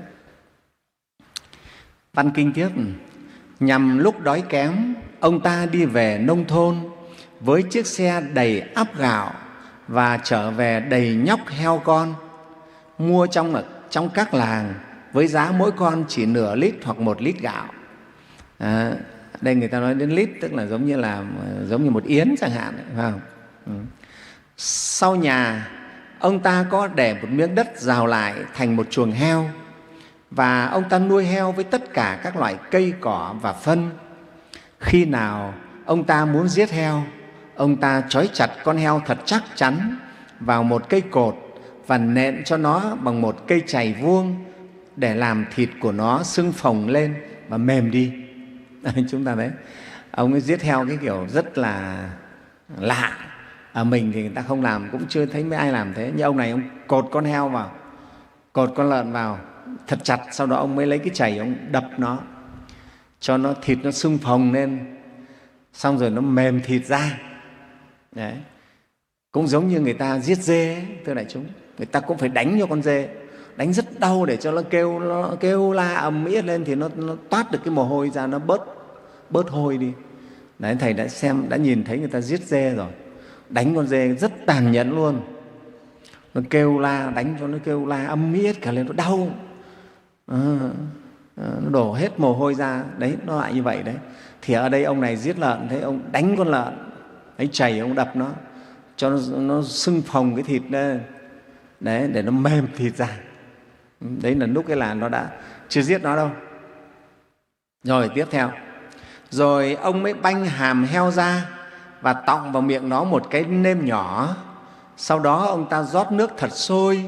[SPEAKER 3] Văn kinh tiếp. Nhằm lúc đói kém, ông ta đi về nông thôn với chiếc xe đầy ắp gạo và trở về đầy nhóc heo con, mua trong, trong các làng với giá mỗi con chỉ nửa lít hoặc một lít gạo. À, đây người ta nói đến lít tức là giống như là giống như một yến chẳng hạn, phải không? Ừ. Sau nhà ông ta có để một miếng đất rào lại thành một chuồng heo, và ông ta nuôi heo với tất cả các loại cây cỏ và phân. Khi nào ông ta muốn giết heo, ông ta trói chặt con heo thật chắc chắn vào một cây cột và nện cho nó bằng một cây chày vuông để làm thịt của nó sưng phồng lên và mềm đi. Chúng ta thấy ông ấy giết heo cái kiểu rất là lạ. Ở mình thì người ta không làm, cũng chưa thấy mấy ai làm thế. Nhưng ông này ông cột con heo vào, cột con lợn vào thật chặt, sau đó ông mới lấy cái chày ông đập nó cho nó thịt nó sưng phồng lên, xong rồi nó mềm thịt ra. Đấy. Cũng giống như người ta giết dê ấy, thưa đại chúng, người ta cũng phải đánh cho con dê, đánh rất đau để cho nó kêu nó kêu la ầm ĩ lên thì nó, nó toát được cái mồ hôi ra, nó bớt bớt hôi đi. Đấy, thầy đã xem, đã nhìn thấy người ta giết dê rồi, đánh con dê rất tàn nhẫn luôn, nó kêu la, đánh cho nó kêu la âm ĩ cả lên, nó đau, à, à, nó đổ hết mồ hôi ra. Đấy, nó lại như vậy đấy. Thì ở đây ông này giết lợn, thấy ông đánh con lợn, lấy chày ông đập nó cho nó, nó sưng phồng cái thịt lên, đấy, để nó mềm thịt ra. Đấy là lúc cái là nó đã chưa giết nó đâu. Rồi tiếp theo, rồi ông mới banh hàm heo ra và tọng vào miệng nó một cái nêm nhỏ. Sau đó ông ta rót nước thật sôi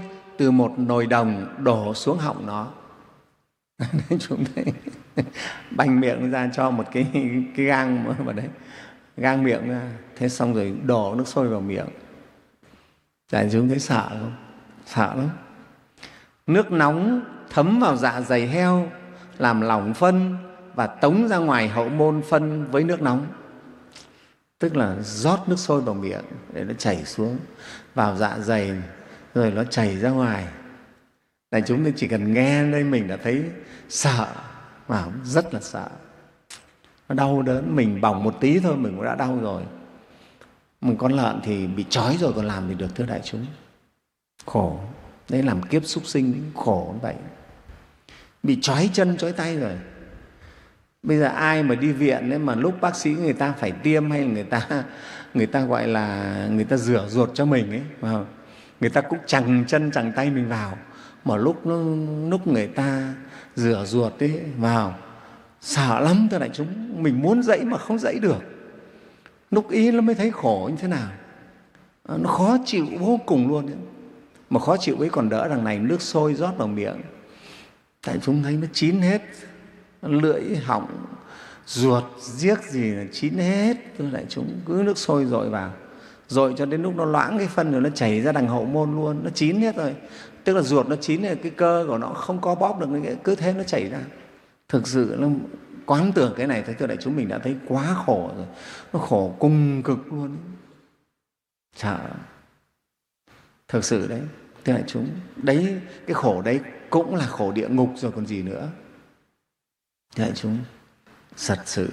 [SPEAKER 3] từ một nồi đồng đổ xuống họng nó. Chúng thấy bành miệng ra cho một cái, cái gang vào đấy, gang miệng ra, thế xong rồi đổ nước sôi vào miệng. Đại chúng thấy sợ không? Sợ lắm. Nước nóng thấm vào dạ dày heo, làm lỏng phân và tống ra ngoài hậu môn phân với nước nóng. Tức là rót nước sôi vào miệng để nó chảy xuống vào dạ dày, rồi nó chảy ra ngoài. Đại chúng chỉ cần nghe đây mình đã thấy sợ, mà rất là sợ. Nó đau đớn, mình bỏng một tí thôi mình cũng đã đau rồi. Một con lợn thì bị trói rồi còn làm gì được, thưa đại chúng. Khổ. Đấy, làm kiếp súc sinh khổ như vậy. Bị trói chân trói tay rồi. Bây giờ ai mà đi viện ấy, mà lúc bác sĩ người ta phải tiêm hay là người ta người ta gọi là người ta rửa ruột cho mình ấy, mà người ta cũng chằng chân chằng tay mình vào, mà lúc nó, lúc người ta rửa ruột ấy vào, sợ lắm thưa đại chúng. Mình muốn dãy mà không dãy được. Lúc ý nó mới thấy khổ như thế nào. Nó khó chịu vô cùng luôn ấy. Mà khó chịu ấy còn đỡ, đằng này nước sôi rót vào miệng, đại chúng thấy nó chín hết, lưỡi họng ruột giếc gì là chín hết. Thưa đại chúng, cứ nước sôi dội vào, dội cho đến lúc nó loãng cái phân rồi nó chảy ra đằng hậu môn luôn, nó chín hết rồi. Tức là ruột nó chín rồi, cái cơ của nó không có bóp được, cứ thế nó chảy ra. Thực sự nó quán tưởng cái này, thưa đại chúng, mình đã thấy quá khổ rồi. Nó khổ cùng cực luôn. Sợ. Thực sự đấy, thưa đại chúng, đấy, cái khổ đấy cũng là khổ địa ngục rồi còn gì nữa. Thưa đại chúng, thật sự.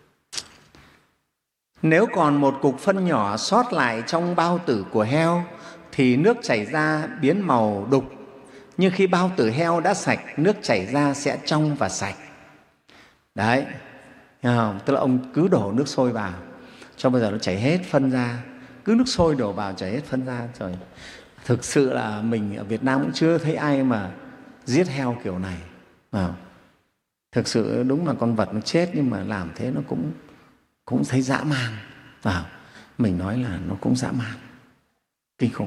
[SPEAKER 3] Nếu còn một cục phân nhỏ sót lại trong bao tử của heo thì nước chảy ra biến màu đục. Nhưng khi bao tử heo đã sạch, nước chảy ra sẽ trong và sạch. Đấy, không? Tức là ông cứ đổ nước sôi vào, cho bây giờ nó chảy hết phân ra. Cứ nước sôi đổ vào chảy hết phân ra rồi. Thực sự là mình ở Việt Nam cũng chưa thấy ai mà giết heo kiểu này. Không? Thực sự đúng là con vật nó chết nhưng mà làm thế nó cũng cũng thấy dã man. Vào, mình nói là nó cũng dã man, kinh khủng.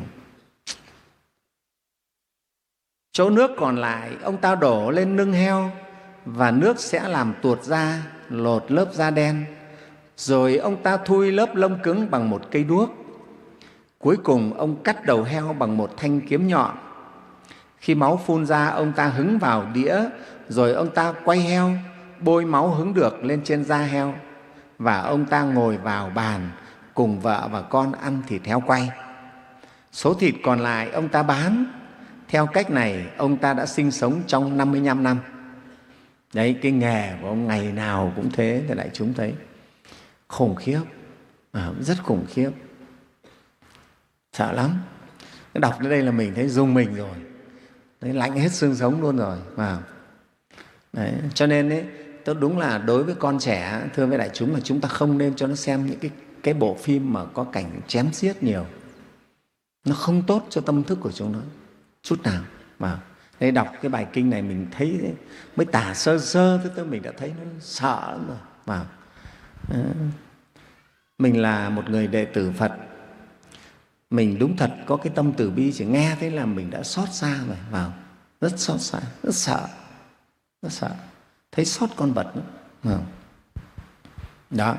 [SPEAKER 3] Chỗ nước còn lại, ông ta đổ lên lưng heo và nước sẽ làm tuột da, lột lớp da đen. Rồi ông ta thui lớp lông cứng bằng một cây đuốc. Cuối cùng ông cắt đầu heo bằng một thanh kiếm nhọn. Khi máu phun ra, ông ta hứng vào đĩa, rồi ông ta quay heo, bôi máu hứng được lên trên da heo, và ông ta ngồi vào bàn cùng vợ và con ăn thịt heo quay. Số thịt còn lại ông ta bán. Theo cách này, ông ta đã sinh sống trong năm mươi lăm năm. Đấy, cái nghề của ông ngày nào cũng thế, thì đại chúng thấy khủng khiếp, à, rất khủng khiếp, sợ lắm. Đọc đến đây là mình thấy rùng mình rồi, đấy, lạnh hết xương sống luôn rồi. Wow. Đấy, cho nên ấy, tôi đúng là đối với con trẻ, thưa với đại chúng, là chúng ta không nên cho nó xem những cái, cái bộ phim mà có cảnh chém giết nhiều. Nó không tốt cho tâm thức của chúng nó chút nào. Wow. Đây, đọc cái bài kinh này mình thấy đấy, mới tả sơ sơ thế tôi mình đã thấy nó sợ lắm rồi. Wow. À, mình là một người đệ tử Phật, mình đúng thật có cái tâm từ bi, chỉ nghe thấy là mình đã xót xa rồi. Vào, rất xót xa, rất sợ, rất sợ, thấy xót con vật nữa. Đó,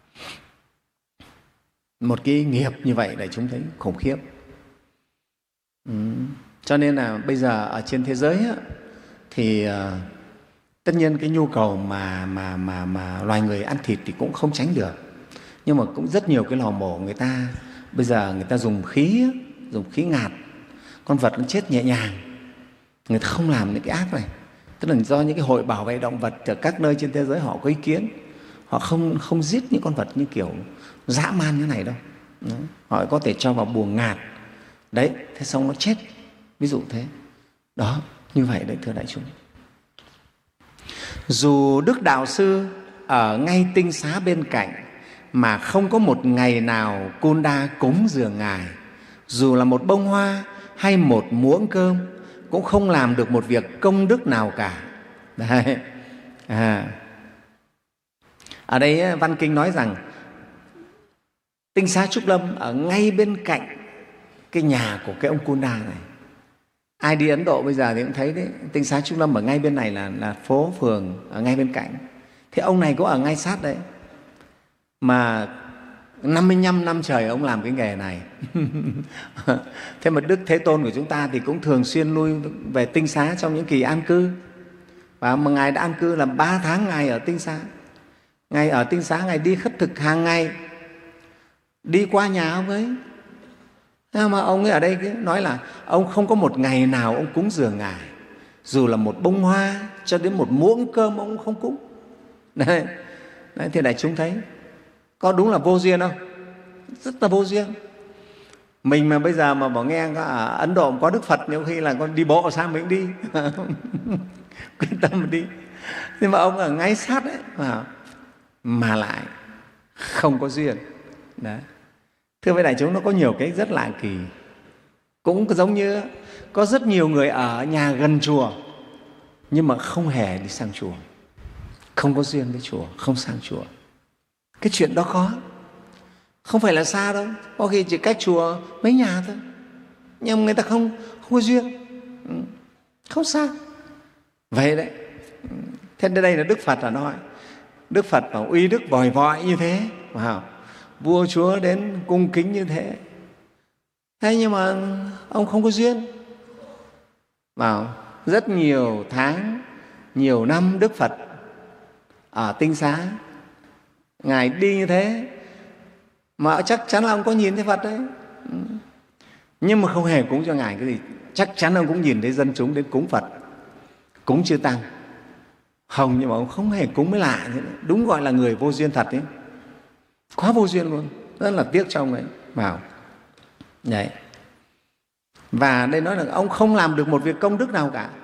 [SPEAKER 3] một cái nghiệp như vậy để chúng thấy khủng khiếp. Ừ. Cho nên là bây giờ ở trên thế giới á, thì uh, tất nhiên cái nhu cầu mà, mà, mà, mà loài người ăn thịt thì cũng không tránh được. Nhưng mà cũng rất nhiều cái lò mổ người ta bây giờ người ta dùng khí, dùng khí ngạt, con vật nó chết nhẹ nhàng. Người ta không làm những cái ác này. Tức là do những cái hội bảo vệ động vật ở các nơi trên thế giới họ có ý kiến, họ không, không giết những con vật như kiểu dã man như này đâu. Đấy. Họ có thể cho vào buồng ngạt, đấy, thế xong nó chết, ví dụ thế. Đó, như vậy đấy, thưa đại chúng. Dù Đức Đạo Sư ở ngay tinh xá bên cạnh mà không có một ngày nào Kunda cúng dường Ngài, dù là một bông hoa hay một muỗng cơm, cũng không làm được một việc công đức nào cả. Đấy. À. Ở đây Văn Kinh nói rằng tinh xá Trúc Lâm ở ngay bên cạnh cái nhà của cái ông Kunda này. Ai đi Ấn Độ bây giờ thì cũng thấy đấy, Tinh xá Trúc Lâm ở ngay bên này là, là phố phường ở ngay bên cạnh. Thế ông này cũng ở ngay sát đấy, mà năm mươi lăm năm trời ông làm cái nghề này. Thế mà Đức Thế Tôn của chúng ta thì cũng thường xuyên lui về Tinh xá trong những kỳ an cư. Và mà Ngài đã an cư là ba tháng Ngài ở Tinh xá. Ngài ở Tinh xá, Ngài đi khất thực hàng ngày, đi qua nhà ông ấy. Thế mà ông ấy ở đây nói là ông không có một ngày nào ông cúng dường Ngài, dù là một bông hoa cho đến một muỗng cơm ông cũng không cúng. Đấy. Đấy, thì đại chúng thấy có đúng là vô duyên không? Rất là vô duyên. Mình mà bây giờ mà bảo nghe ở Ấn Độ có Đức Phật, nhiều khi là con đi bộ sang mình đi. Quyết tâm đi. Nhưng mà ông ở ngay sát đấy, mà, mà lại không có duyên. Đấy. Thưa với đại chúng, nó có nhiều cái rất lạ kỳ. Cũng giống như có rất nhiều người ở nhà gần chùa nhưng mà không hề đi sang chùa, không có duyên với chùa, không sang chùa. Cái chuyện đó có, không phải là xa đâu, có khi chỉ cách chùa mấy nhà thôi, nhưng người ta không, không có duyên, không xa. Vậy đấy. Thế đây là Đức Phật là nói, Đức Phật bảo uy đức vòi vọi như thế, wow, vua chúa đến cung kính như thế. Thế nhưng mà ông không có duyên. Vào rất nhiều tháng, nhiều năm Đức Phật ở Tinh xá, Ngài đi như thế mà chắc chắn là ông có nhìn thấy Phật đấy, nhưng mà không hề cúng cho Ngài cái gì. Chắc chắn ông cũng nhìn thấy dân chúng đến cúng Phật, cúng chư Tăng hồng, nhưng mà ông không hề cúng mới lạ. Đúng gọi là người vô duyên thật ấy, quá vô duyên luôn, rất là tiếc cho ông ấy. Vào đấy. Và đây nói là ông không làm được một việc công đức nào cả.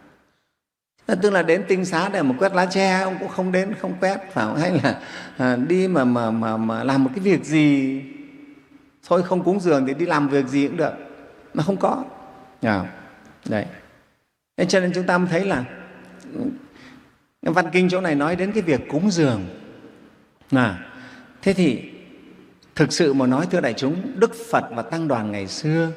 [SPEAKER 3] Tức là đến Tinh xá để mà quét lá tre ông cũng không đến, không quét, phải không? Hay là à, đi mà, mà, mà, mà làm một cái việc gì thôi, không cúng dường thì đi làm việc gì cũng được, mà không có. Đấy. Thế cho nên chúng ta mới thấy là văn kinh chỗ này nói đến cái việc cúng dường. À, thế thì thực sự mà nói, thưa đại chúng, Đức Phật và Tăng đoàn ngày xưa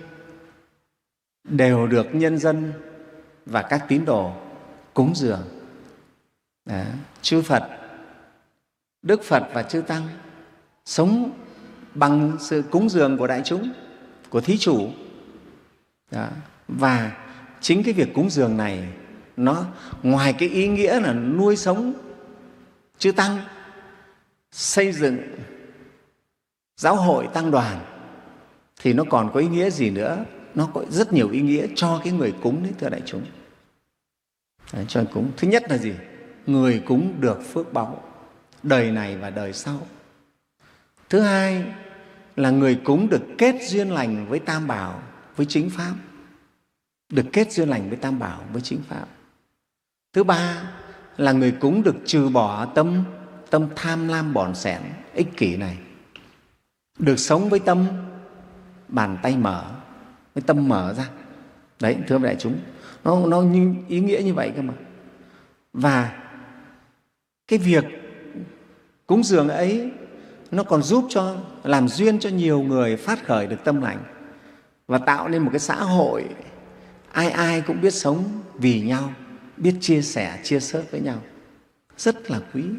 [SPEAKER 3] đều được nhân dân và các tín đồ cúng dường. Đó. Chư Phật, Đức Phật và chư Tăng sống bằng sự cúng dường của đại chúng, của thí chủ. Đó. Và chính cái việc cúng dường này, nó ngoài cái ý nghĩa là nuôi sống chư Tăng, xây dựng giáo hội Tăng đoàn, thì nó còn có ý nghĩa gì nữa? Nó có rất nhiều ý nghĩa cho cái người cúng đấy, thưa đại chúng. Đấy, cho người cúng. Thứ nhất là gì? Người cúng được phước báu đời này và đời sau. Thứ hai là người cúng được kết duyên lành với Tam Bảo, với chính Pháp. Được kết duyên lành với Tam Bảo, với chính Pháp. Thứ ba là người cúng được trừ bỏ tâm, tâm tham lam bỏn sẻn, ích kỷ này. Được sống với tâm bàn tay mở, với tâm mở ra. Đấy, thưa đại chúng, nó, nó như, ý nghĩa như vậy cơ mà. Và cái việc cúng dường ấy nó còn giúp cho làm duyên cho nhiều người phát khởi được tâm lành và tạo nên một cái xã hội ai ai cũng biết sống vì nhau, biết chia sẻ, chia sớt với nhau, rất là quý.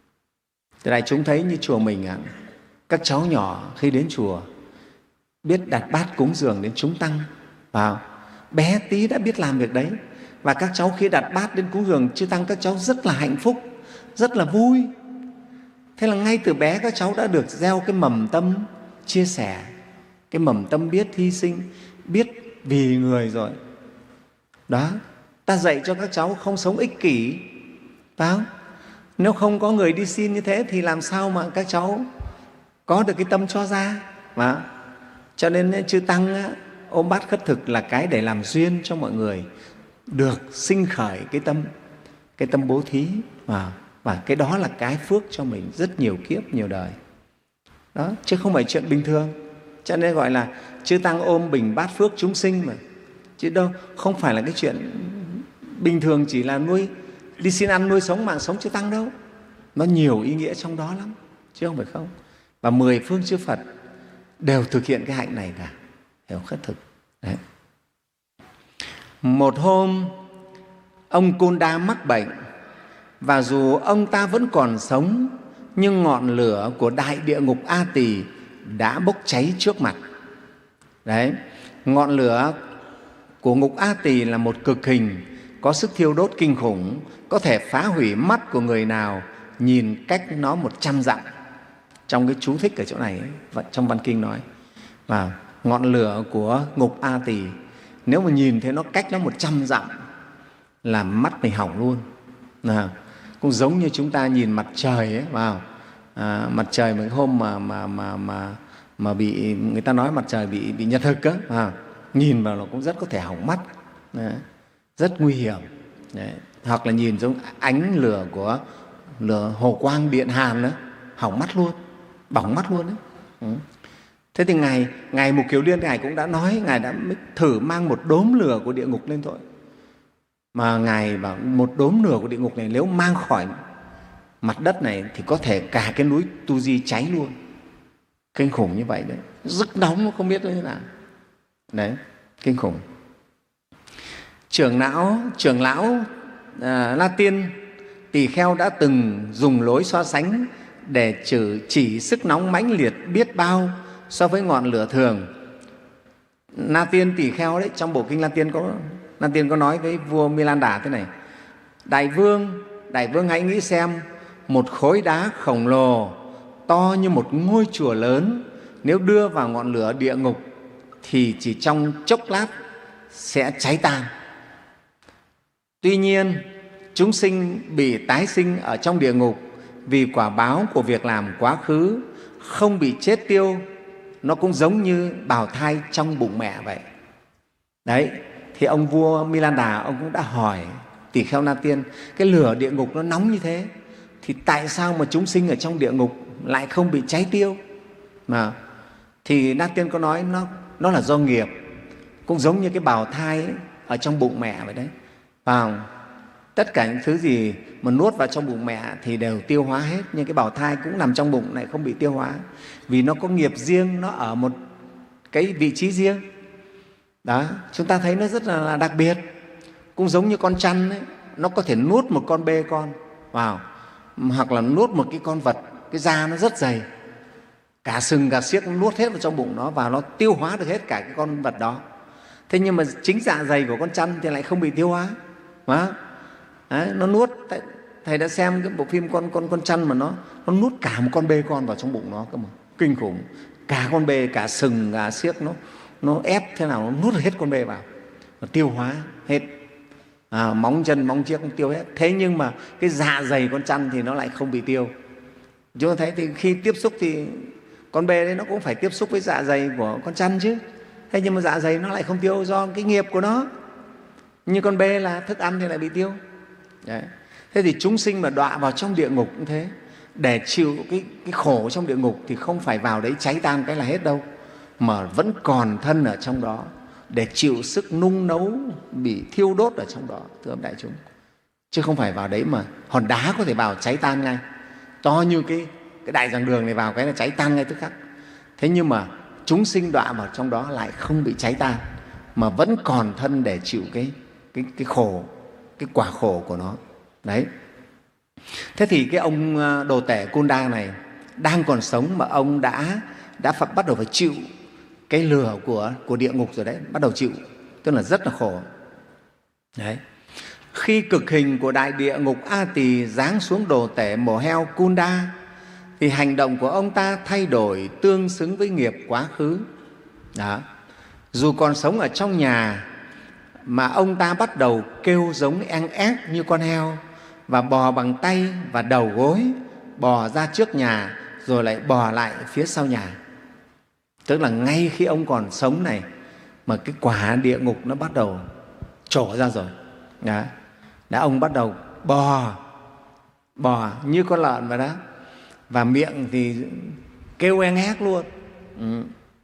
[SPEAKER 3] Thì đại chúng thấy như chùa mình, các cháu nhỏ khi đến chùa biết đặt bát cúng dường đến chúng Tăng vào, bé tí đã biết làm việc đấy. Và các cháu khi đặt bát đến cúng dường chư Tăng, các cháu rất là hạnh phúc, rất là vui. Thế là ngay từ bé các cháu đã được gieo cái mầm tâm chia sẻ, cái mầm tâm biết hy sinh, biết vì người rồi. Đó, ta dạy cho các cháu không sống ích kỷ, phải không? Nếu không có người đi xin như thế thì làm sao mà các cháu có được cái tâm cho ra. Mà cho nên chư Tăng á, ôm bát khất thực là cái để làm duyên cho mọi người được sinh khởi cái tâm, cái tâm bố thí. Và, và cái đó là cái phước cho mình rất nhiều kiếp, nhiều đời. Đó, chứ không phải chuyện bình thường. Cho nên gọi là chư Tăng ôm bình bát phước chúng sinh mà. Chứ đâu không phải là cái chuyện bình thường chỉ là nuôi, đi xin ăn nuôi sống mạng sống chư Tăng đâu. Nó nhiều ý nghĩa trong đó lắm, chứ không phải không. Và mười phương chư Phật đều thực hiện cái hạnh này cả, đều khất thực. Đấy. Một hôm, ông Kunda mắc bệnh, và dù ông ta vẫn còn sống, nhưng ngọn lửa của đại địa ngục A Tỳ đã bốc cháy trước mặt. Đấy, ngọn lửa của ngục A Tỳ là một cực hình có sức thiêu đốt kinh khủng, có thể phá hủy mắt của người nào nhìn cách nó một trăm dặm. Trong cái chú thích ở chỗ này ấy, trong văn kinh nói và ngọn lửa của ngục A Tỳ, nếu mà nhìn thấy nó cách nó một trăm dặm là mắt mình hỏng luôn. À, cũng giống như chúng ta nhìn mặt trời ấy, vào à, mặt trời một hôm mà mà mà mà mà bị người ta nói mặt trời bị bị nhật thực á, à, nhìn vào nó cũng rất có thể hỏng mắt. Đấy, rất nguy hiểm. Đấy, hoặc là nhìn giống ánh lửa của lửa hồ quang điện hàn nữa, hỏng mắt luôn, bỏng mắt luôn đấy. Ừ. Thế thì ngài ngài Mục Kiều Liên ngài cũng đã nói, ngài đã thử mang một đốm lửa của địa ngục lên thôi, mà ngài bảo một đốm lửa của địa ngục này nếu mang khỏi mặt đất này thì có thể cả cái núi Tu Di cháy luôn. Kinh khủng như vậy đấy, rất nóng không biết như thế nào. Đấy, kinh khủng. Trưởng lão trưởng lão à, La Tiên Tỳ Kheo đã từng dùng lối so sánh để chỉ, chỉ sức nóng mãnh liệt biết bao so với ngọn lửa thường. La Tiên Tỳ Kheo đấy, trong bộ kinh La Tiên có La Tiên có nói với vua Milanda thế này: Đại vương, Đại vương hãy nghĩ xem, một khối đá khổng lồ to như một ngôi chùa lớn nếu đưa vào ngọn lửa địa ngục thì chỉ trong chốc lát sẽ cháy tan. Tuy nhiên, chúng sinh bị tái sinh ở trong địa ngục vì quả báo của việc làm quá khứ, không bị chết tiêu, nó cũng giống như bào thai trong bụng mẹ vậy. Đấy, thì ông vua Milanda ông cũng đã hỏi Tỳ Kheo Na Tiên, cái lửa địa ngục nó nóng như thế thì tại sao mà chúng sinh ở trong địa ngục lại không bị cháy tiêu? Mà thì Na Tiên có nói nó nó là do nghiệp, cũng giống như cái bào thai ấy, ở trong bụng mẹ vậy đấy. Vào tất cả những thứ gì mà nuốt vào trong bụng mẹ thì đều tiêu hóa hết, nhưng cái bào thai cũng nằm trong bụng này không bị tiêu hóa, vì nó có nghiệp riêng, nó ở một cái vị trí riêng. Đó, chúng ta thấy nó rất là đặc biệt. Cũng giống như con chăn ấy, nó có thể nuốt một con bê con vào, hoặc là nuốt một cái con vật, cái da nó rất dày, cả sừng cả xiếc nó nuốt hết vào trong bụng nó và nó tiêu hóa được hết cả cái con vật đó. Thế nhưng mà chính dạ dày của con chăn thì lại không bị tiêu hóa. Đó. Đấy, nó nuốt, thầy đã xem cái bộ phim con con con chăn mà nó nó nuốt cả một con bê con vào trong bụng nó, cơ mà kinh khủng. Cả con bê, cả sừng, cả xiếc nó nó ép thế nào nó nuốt hết con bê vào, nó tiêu hóa hết. À, móng chân, móng chiếc cũng tiêu hết. Thế nhưng mà cái dạ dày con chăn thì nó lại không bị tiêu. Chúng ta thấy thì khi tiếp xúc thì con bê đấy nó cũng phải tiếp xúc với dạ dày của con chăn chứ. Thế nhưng mà dạ dày nó lại không tiêu do cái nghiệp của nó. Như con bê là thức ăn thì lại bị tiêu. Đấy. Thế thì chúng sinh mà đọa vào trong địa ngục cũng thế. Để chịu cái, cái khổ trong địa ngục thì không phải vào đấy cháy tan cái là hết đâu, mà vẫn còn thân ở trong đó để chịu sức nung nấu, bị thiêu đốt ở trong đó, thưa ông đại chúng. Chứ không phải vào đấy mà hòn đá có thể vào cháy tan ngay. To như cái, cái đại giảng đường này vào cái là cháy tan ngay tức khắc. Thế nhưng mà chúng sinh đọa vào trong đó lại không bị cháy tan, mà vẫn còn thân để chịu cái, cái, cái khổ, cái quả khổ của nó. Đấy. Thế thì cái ông đồ tể Kunda này đang còn sống mà ông đã, đã bắt đầu phải chịu cái lửa của, của địa ngục rồi đấy, bắt đầu chịu, tức là rất là khổ. Đấy. Khi cực hình của đại địa ngục A Tỳ giáng xuống đồ tể mổ heo Kunda thì hành động của ông ta thay đổi tương xứng với nghiệp quá khứ. Đó. Dù còn sống ở trong nhà mà ông ta bắt đầu kêu giống eng ép như con heo và bò bằng tay và đầu gối, bò ra trước nhà rồi lại bò lại phía sau nhà. Tức là ngay khi ông còn sống này mà cái quả địa ngục nó bắt đầu trổ ra rồi. Đó. Đã ông bắt đầu bò, bò như con lợn vậy đó, và miệng thì kêu eng hét luôn. Ừ.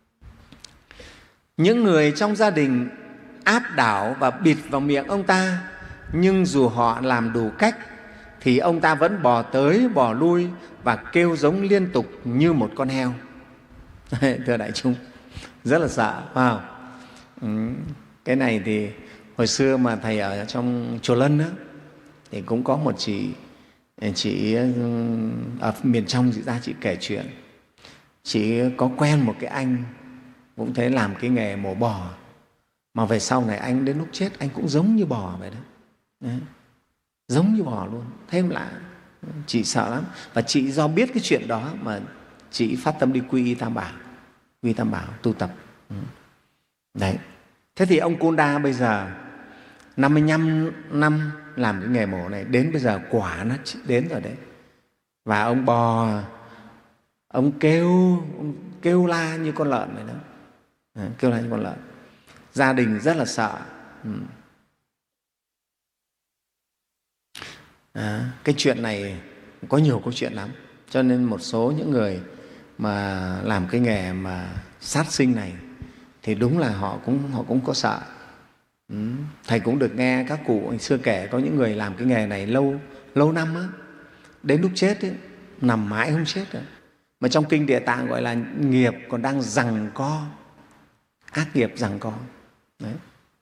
[SPEAKER 3] Những người trong gia đình áp đảo và bịt vào miệng ông ta, nhưng dù họ làm đủ cách thì ông ta vẫn bò tới bò lui và kêu giống liên tục như một con heo. Thưa đại chúng, rất là sợ, phải không? Ừ. Cái này thì hồi xưa mà Thầy ở trong Chùa Lân á, thì cũng có một chị, chị ở miền trong, chị ra chị kể chuyện. Chị có quen một cái anh cũng thế, làm cái nghề mổ bò, mà về sau này anh đến lúc chết anh cũng giống như bò vậy đó. Đấy. Giống như bò luôn, thêm lạ. Chị sợ lắm. Và chị do biết cái chuyện đó mà chị phát tâm đi quy y Tam Bảo, quy y Tam Bảo tu tập. Đấy. Thế thì ông Kunda bây giờ năm mươi lăm năm làm cái nghề mổ này, đến bây giờ quả nó đến rồi đấy. Và ông bò, ông kêu, ông kêu la như con lợn vậy đó. À, kêu la như con lợn. Gia đình rất là sợ. Ừ. À, cái chuyện này có nhiều câu chuyện lắm. Cho nên một số những người mà làm cái nghề mà sát sinh này thì đúng là họ cũng, họ cũng có sợ. Ừ. Thầy cũng được nghe các cụ hồi xưa kể, có những người làm cái nghề này lâu lâu năm á, đến lúc chết ấy, nằm mãi không chết rồi. Mà trong kinh Địa Tạng gọi là nghiệp còn đang giằng co, ác nghiệp giằng co. Đấy.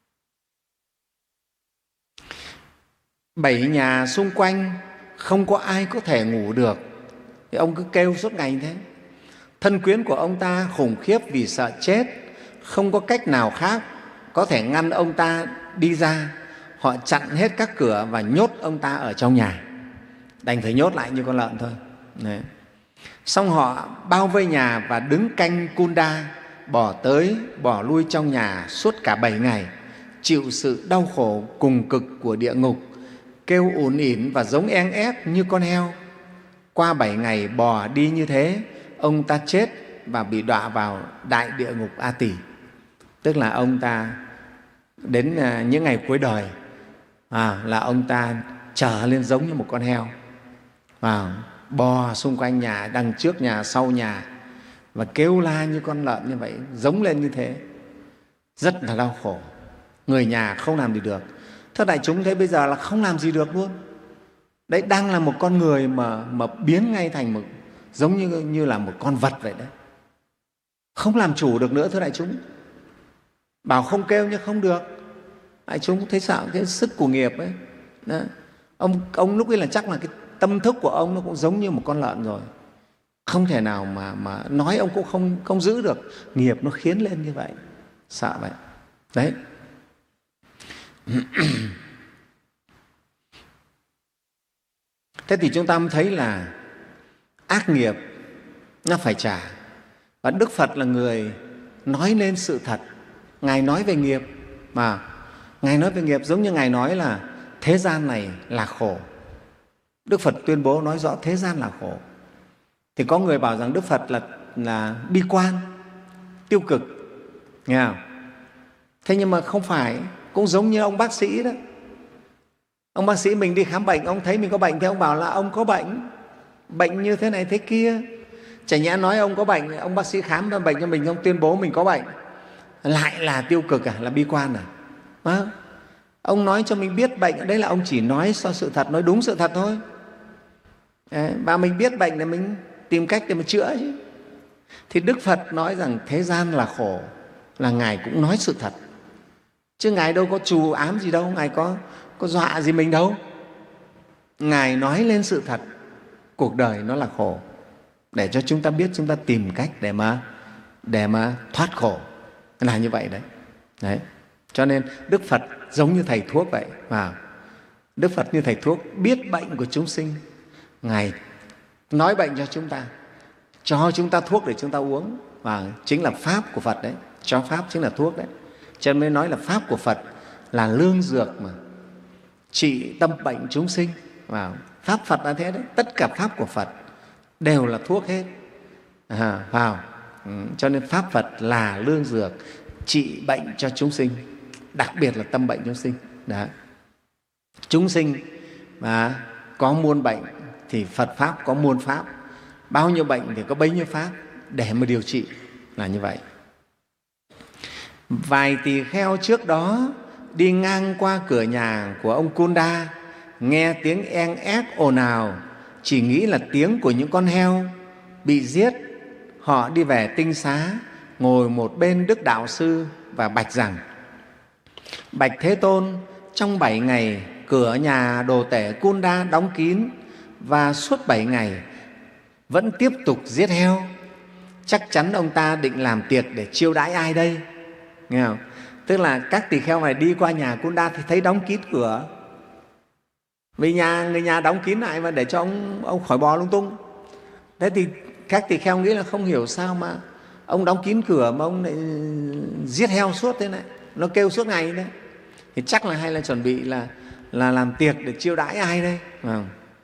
[SPEAKER 3] Bảy nhà xung quanh không có ai có thể ngủ được, thì ông cứ kêu suốt ngày như thế. Thân quyến của ông ta khủng khiếp vì sợ chết, không có cách nào khác có thể ngăn ông ta đi ra. Họ chặn hết các cửa và nhốt ông ta ở trong nhà, đành phải nhốt lại như con lợn thôi. Đấy. Xong họ bao vây nhà và đứng canh Kunda, bỏ tới bỏ lui trong nhà suốt cả bảy ngày, chịu sự đau khổ cùng cực của địa ngục, kêu ủn ỉn và giống en ép như con heo. Qua bảy ngày bò đi như thế, ông ta chết và bị đọa vào đại địa ngục A Tỳ. Tức là ông ta đến những ngày cuối đời à, là ông ta trở lên giống như một con heo, à, bò xung quanh nhà, đằng trước nhà, sau nhà, và kêu la như con lợn như vậy, giống lên như thế, rất là đau khổ. Người nhà không làm gì được. Thưa đại chúng, thế bây giờ là không làm gì được luôn. Đấy, đang là một con người mà, mà biến ngay thành một, giống như, như là một con vật vậy đấy. Không làm chủ được nữa, thưa đại chúng. Bảo không kêu nhưng không được. Đại chúng thấy sợ cái sức của nghiệp ấy. Đó. Ông, ông lúc ấy là chắc là cái tâm thức của ông nó cũng giống như một con lợn rồi. Không thể nào mà, mà nói ông cũng không, không giữ được. Nghiệp nó khiến lên như vậy. Sợ vậy. Đấy. Thế thì chúng ta mới thấy là ác nghiệp nó phải trả. Và Đức Phật là người nói lên sự thật. Ngài nói về nghiệp mà Ngài nói về nghiệp giống như Ngài nói là thế gian này là khổ. Đức Phật tuyên bố nói rõ thế gian là khổ. Thì có người bảo rằng Đức Phật là, là bi quan, tiêu cực. Nghe không? Thế nhưng mà không phải, cũng giống như ông bác sĩ đó. Ông bác sĩ mình đi khám bệnh, ông thấy mình có bệnh thì ông bảo là ông có bệnh, bệnh như thế này thế kia. Chả nhẽ nói ông có bệnh, ông bác sĩ khám bệnh cho mình, ông tuyên bố mình có bệnh, lại là tiêu cực à, là bi quan à? À, ông nói cho mình biết bệnh, đấy là ông chỉ nói so sự thật, nói đúng sự thật thôi. Đấy, và mình biết bệnh là mình tìm cách để mà chữa chứ. Thì Đức Phật nói rằng thế gian là khổ, là Ngài cũng nói sự thật. Chứ Ngài đâu có trù ám gì đâu, Ngài có, có dọa gì mình đâu. Ngài nói lên sự thật, cuộc đời nó là khổ, để cho chúng ta biết, chúng ta tìm cách để mà, để mà thoát khổ. Là như vậy đấy. Đấy. Cho nên Đức Phật giống như thầy thuốc vậy. Và Đức Phật như thầy thuốc, biết bệnh của chúng sinh, Ngài nói bệnh cho chúng ta, cho chúng ta thuốc để chúng ta uống. Và chính là Pháp của Phật đấy. Cho Pháp chính là thuốc đấy. Cho nên mới nói là Pháp của Phật là lương dược mà trị tâm bệnh chúng sinh. Và Pháp Phật là thế đấy. Tất cả Pháp của Phật đều là thuốc hết. À, vào. Ừ, cho nên Pháp Phật là lương dược trị bệnh cho chúng sinh, đặc biệt là tâm bệnh chúng sinh. Đó. Chúng sinh mà có muôn bệnh thì Phật Pháp có muôn Pháp. Bao nhiêu bệnh thì có bấy nhiêu Pháp để mà điều trị, là như vậy. Vài tỳ kheo trước đó đi ngang qua cửa nhà của ông Kunda, nghe tiếng en ép ồn ào, chỉ nghĩ là tiếng của những con heo bị giết. Họ đi về tinh xá, ngồi một bên Đức Đạo Sư và bạch rằng: Bạch Thế Tôn, trong bảy ngày cửa nhà đồ tể Kunda đóng kín và suốt bảy ngày vẫn tiếp tục giết heo. Chắc chắn ông ta định làm tiệc để chiêu đãi ai đây? Nghe không? Tức là các tỳ kheo này đi qua nhà Kunda thì thấy đóng kín cửa. Vì nhà người nhà đóng kín lại mà để cho ông, ông khỏi bò lung tung. Thế thì các tỳ kheo nghĩ là không hiểu sao mà ông đóng kín cửa mà ông lại giết heo suốt thế này, nó kêu suốt ngày đấy. Thì chắc là hay là chuẩn bị là, là làm tiệc để chiêu đãi ai đây? À.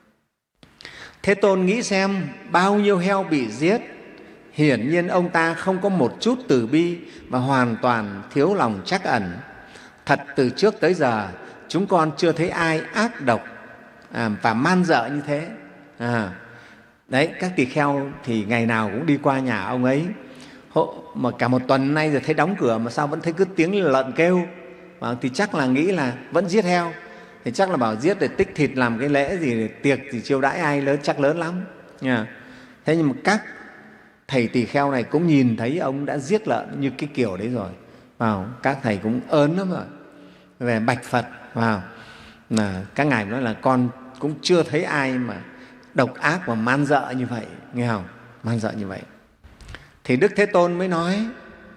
[SPEAKER 3] Thế Tôn nghĩ xem bao nhiêu heo bị giết, hiển nhiên ông ta không có một chút từ bi và hoàn toàn thiếu lòng trắc ẩn. Thật từ trước tới giờ chúng con chưa thấy ai ác độc à, và man dợ như thế. À, đấy, các tỳ kheo thì ngày nào cũng đi qua nhà ông ấy, mà cả một tuần nay rồi thấy đóng cửa mà sao vẫn thấy cứ tiếng lợn kêu, à, thì chắc là nghĩ là vẫn giết heo. Thì chắc là bảo giết để tích thịt làm cái lễ gì, để tiệc thì chiêu đãi ai lớn, chắc lớn lắm. Yeah. Thế nhưng mà các thầy tỳ kheo này cũng nhìn thấy ông đã giết lợn như cái kiểu đấy rồi. Vào, các thầy cũng ớn lắm rồi. Về bạch Phật, vào, là các ngài nói là con cũng chưa thấy ai mà độc ác và man dợ như vậy, nghe không? Man dợ như vậy. Thì Đức Thế Tôn mới nói: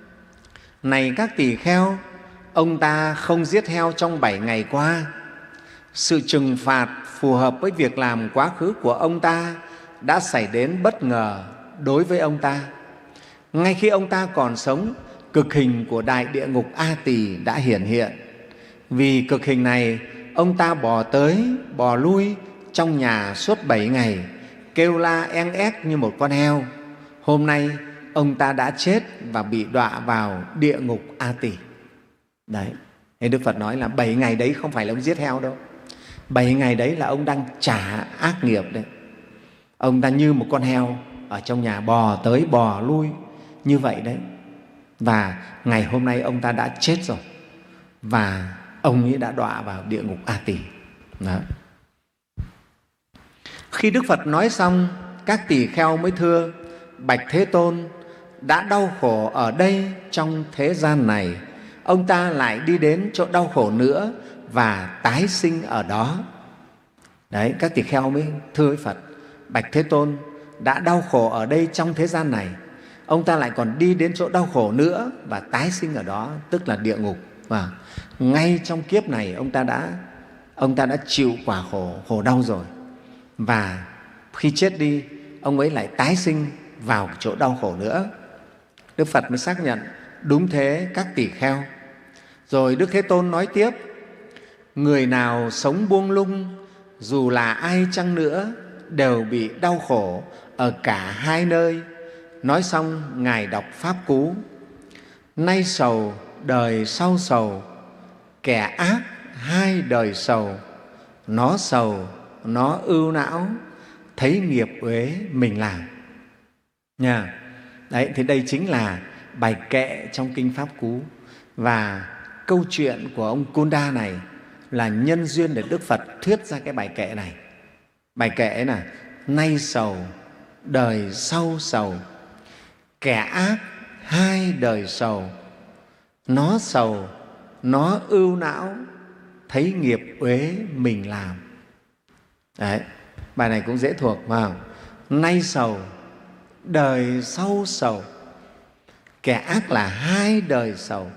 [SPEAKER 3] này các tỳ kheo, ông ta không giết heo trong bảy ngày qua. Sự trừng phạt phù hợp với việc làm quá khứ của ông ta đã xảy đến bất ngờ đối với ông ta. Ngay khi ông ta còn sống, cực hình của đại địa ngục A Tỳ đã hiển hiện. Vì cực hình này, ông ta bò tới, bò lui trong nhà suốt bảy ngày, kêu la en ép như một con heo. Hôm nay, ông ta đã chết và bị đọa vào địa ngục A Tỳ. Đấy, thế Đức Phật nói là bảy ngày đấy không phải là ông giết heo đâu. Bảy ngày đấy là ông đang trả ác nghiệp đấy. Ông ta như một con heo ở trong nhà bò tới bò lui như vậy đấy. Và ngày hôm nay ông ta đã chết rồi, và ông ấy đã đọa vào địa ngục A Tỳ. Đó. Khi Đức Phật nói xong, các tỳ kheo mới thưa: bạch Thế Tôn, đã đau khổ ở đây trong thế gian này, ông ta lại đi đến chỗ đau khổ nữa và tái sinh ở đó. Đấy, các tỳ kheo mới thưa với Phật: bạch Thế Tôn, đã đau khổ ở đây trong thế gian này, ông ta lại còn đi đến chỗ đau khổ nữa và tái sinh ở đó, tức là địa ngục. Và ngay trong kiếp này ông ta đã ông ta đã chịu quả khổ khổ đau rồi, và khi chết đi ông ấy lại tái sinh vào chỗ đau khổ nữa. Đức Phật mới xác nhận: đúng thế các tỳ kheo. Rồi Đức Thế Tôn nói tiếp: người nào sống buông lung, dù là ai chăng nữa, đều bị đau khổ ở cả hai nơi. Nói xong, Ngài đọc Pháp Cú: nay sầu, đời sau sầu, kẻ ác hai đời sầu, nó sầu, nó ưu não, thấy nghiệp uế mình làm. Nha. Đấy, thì đây chính là bài kệ trong Kinh Pháp Cú. Và câu chuyện của ông Kunda này là nhân duyên để Đức Phật thuyết ra cái bài kệ này. Bài kệ ấy là: nay sầu, đời sau sầu, kẻ ác hai đời sầu, nó sầu, nó ưu não, thấy nghiệp uế mình làm. Đấy, bài này cũng dễ thuộc, phải không? Nay sầu, đời sau sầu, kẻ ác là hai đời sầu.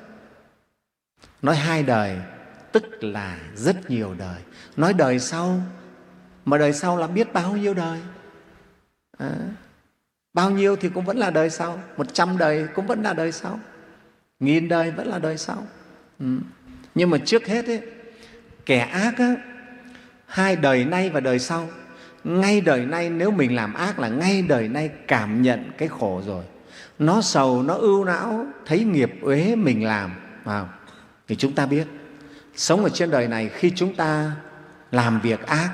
[SPEAKER 3] Nói hai đời tức là rất nhiều đời. Nói đời sau, mà đời sau là biết bao nhiêu đời. À, bao nhiêu thì cũng vẫn là đời sau. Một trăm đời cũng vẫn là đời sau. Nghìn đời vẫn là đời sau. Ừ. Nhưng mà trước hết ấy, kẻ ác á, hai đời nay và đời sau. Ngay đời nay nếu mình làm ác là ngay đời nay cảm nhận cái khổ rồi. Nó sầu, nó ưu não, thấy nghiệp uế mình làm. Wow. Thì chúng ta biết, sống ở trên đời này khi chúng ta làm việc ác,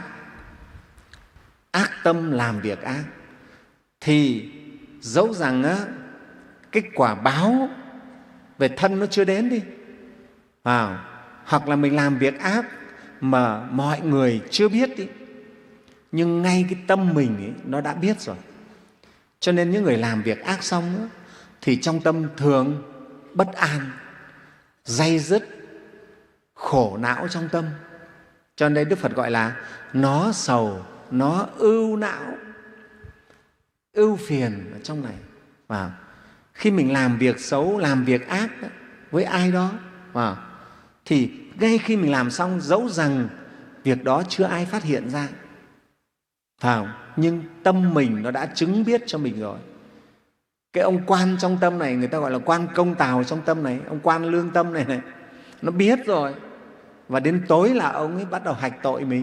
[SPEAKER 3] ác tâm làm việc ác, thì dẫu rằng á, cái quả báo về thân nó chưa đến đi, à, hoặc là mình làm việc ác mà mọi người chưa biết đi, nhưng ngay cái tâm mình ấy, nó đã biết rồi. Cho nên những người làm việc ác xong á, thì trong tâm thường bất an, day dứt, khổ não trong tâm. Cho nên Đức Phật gọi là nó sầu, nó ưu não, ưu phiền ở trong này. Và khi mình làm việc xấu, làm việc ác đó, với ai đó, và thì ngay khi mình làm xong, dẫu rằng việc đó chưa ai phát hiện ra, phải không? Nhưng tâm mình nó đã chứng biết cho mình rồi. Cái ông quan trong tâm này, người ta gọi là quan công tào trong tâm này, ông quan lương tâm này này, nó biết rồi. Và đến tối là ông ấy bắt đầu hạch tội mình.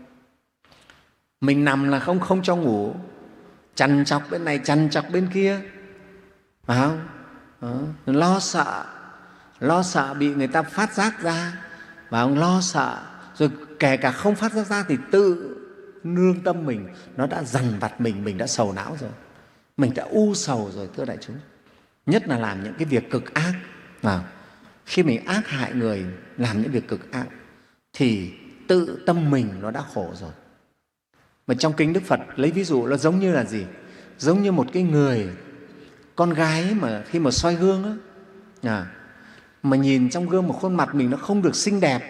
[SPEAKER 3] Mình nằm là không không cho ngủ, trằn trọc bên này, trằn trọc bên kia, phải không? Đó. Lo sợ, lo sợ bị người ta phát giác ra, và ông lo sợ. Rồi kể cả không phát giác ra thì tự nương tâm mình, nó đã dằn vặt mình, mình đã sầu não rồi, mình đã u sầu rồi, thưa đại chúng. Nhất là làm những cái việc cực ác. À, khi mình ác hại người, làm những việc cực ác thì tự tâm mình nó đã khổ rồi. Mà trong kinh Đức Phật lấy ví dụ nó giống như là gì? Giống như một cái người con gái mà khi mà soi gương đó, à, mà nhìn trong gương một khuôn mặt mình nó không được xinh đẹp,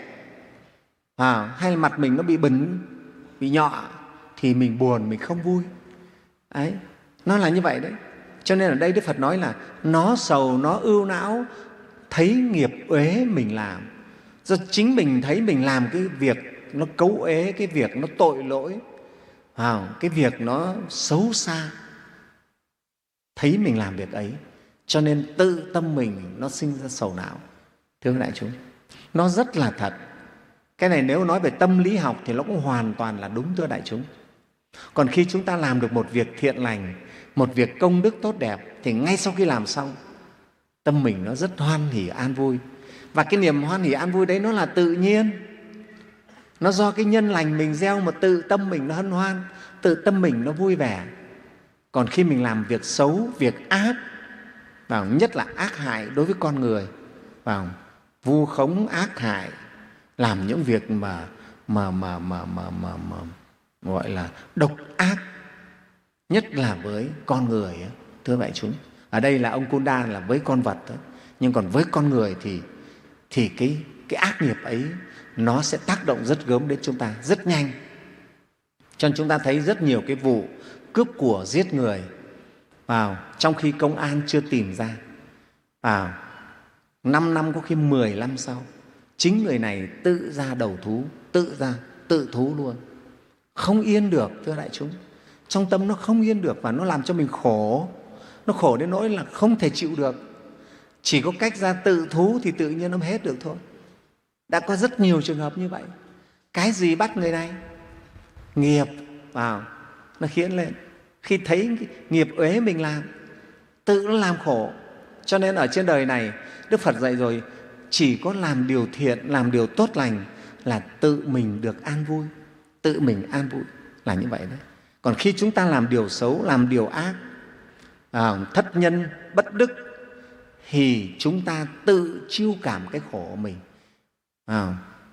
[SPEAKER 3] à, hay là mặt mình nó bị bẩn, bị nhọ, thì mình buồn, mình không vui. Đấy, nó là như vậy đấy. Cho nên ở đây Đức Phật nói là nó sầu, nó ưu não, thấy nghiệp uế mình làm. Do chính mình thấy mình làm cái việc nó cấu uế, cái việc nó tội lỗi, à, cái việc nó xấu xa, thấy mình làm việc ấy, cho nên tự tâm mình nó sinh ra sầu não. Thưa đại chúng, nó rất là thật. Cái này nếu nói về tâm lý học thì nó cũng hoàn toàn là đúng, thưa đại chúng. Còn khi chúng ta làm được một việc thiện lành, một việc công đức tốt đẹp, thì ngay sau khi làm xong, tâm mình nó rất hoan hỉ an vui. Và cái niềm hoan hỉ an vui đấy nó là tự nhiên, nó do cái nhân lành mình gieo mà tự tâm mình nó hân hoan, tự tâm mình nó vui vẻ. Còn khi mình làm việc xấu, việc ác, và nhất là ác hại đối với con người, và vu khống ác hại, làm những việc mà mà mà mà mà mà, mà gọi là độc ác, nhất là với con người, thưa đại chúng. Ở đây là ông Kunda là với con vật đó. Nhưng còn với con người thì thì cái cái ác nghiệp ấy nó sẽ tác động rất gớm đến chúng ta, rất nhanh. Cho nên chúng ta thấy rất nhiều cái vụ cướp của, giết người, vào trong khi công an chưa tìm ra, vào năm năm có khi mười năm sau, chính người này tự ra đầu thú, tự ra tự thú luôn, không yên được, thưa đại chúng. Trong tâm nó không yên được và nó làm cho mình khổ, nó khổ đến nỗi là không thể chịu được. Chỉ có cách ra tự thú thì tự nhiên nó hết được thôi. Đã có rất nhiều trường hợp như vậy. Cái gì bắt người này? Nghiệp vào, nó khiến lên. Khi thấy nghiệp uế mình làm, tự nó làm khổ. Cho nên ở trên đời này, Đức Phật dạy rồi, chỉ có làm điều thiện, làm điều tốt lành là tự mình được an vui, tự mình an vui, là như vậy đấy. Còn khi chúng ta làm điều xấu, làm điều ác, à, thất nhân, bất đức, thì chúng ta tự chiêu cảm cái khổ của mình. À,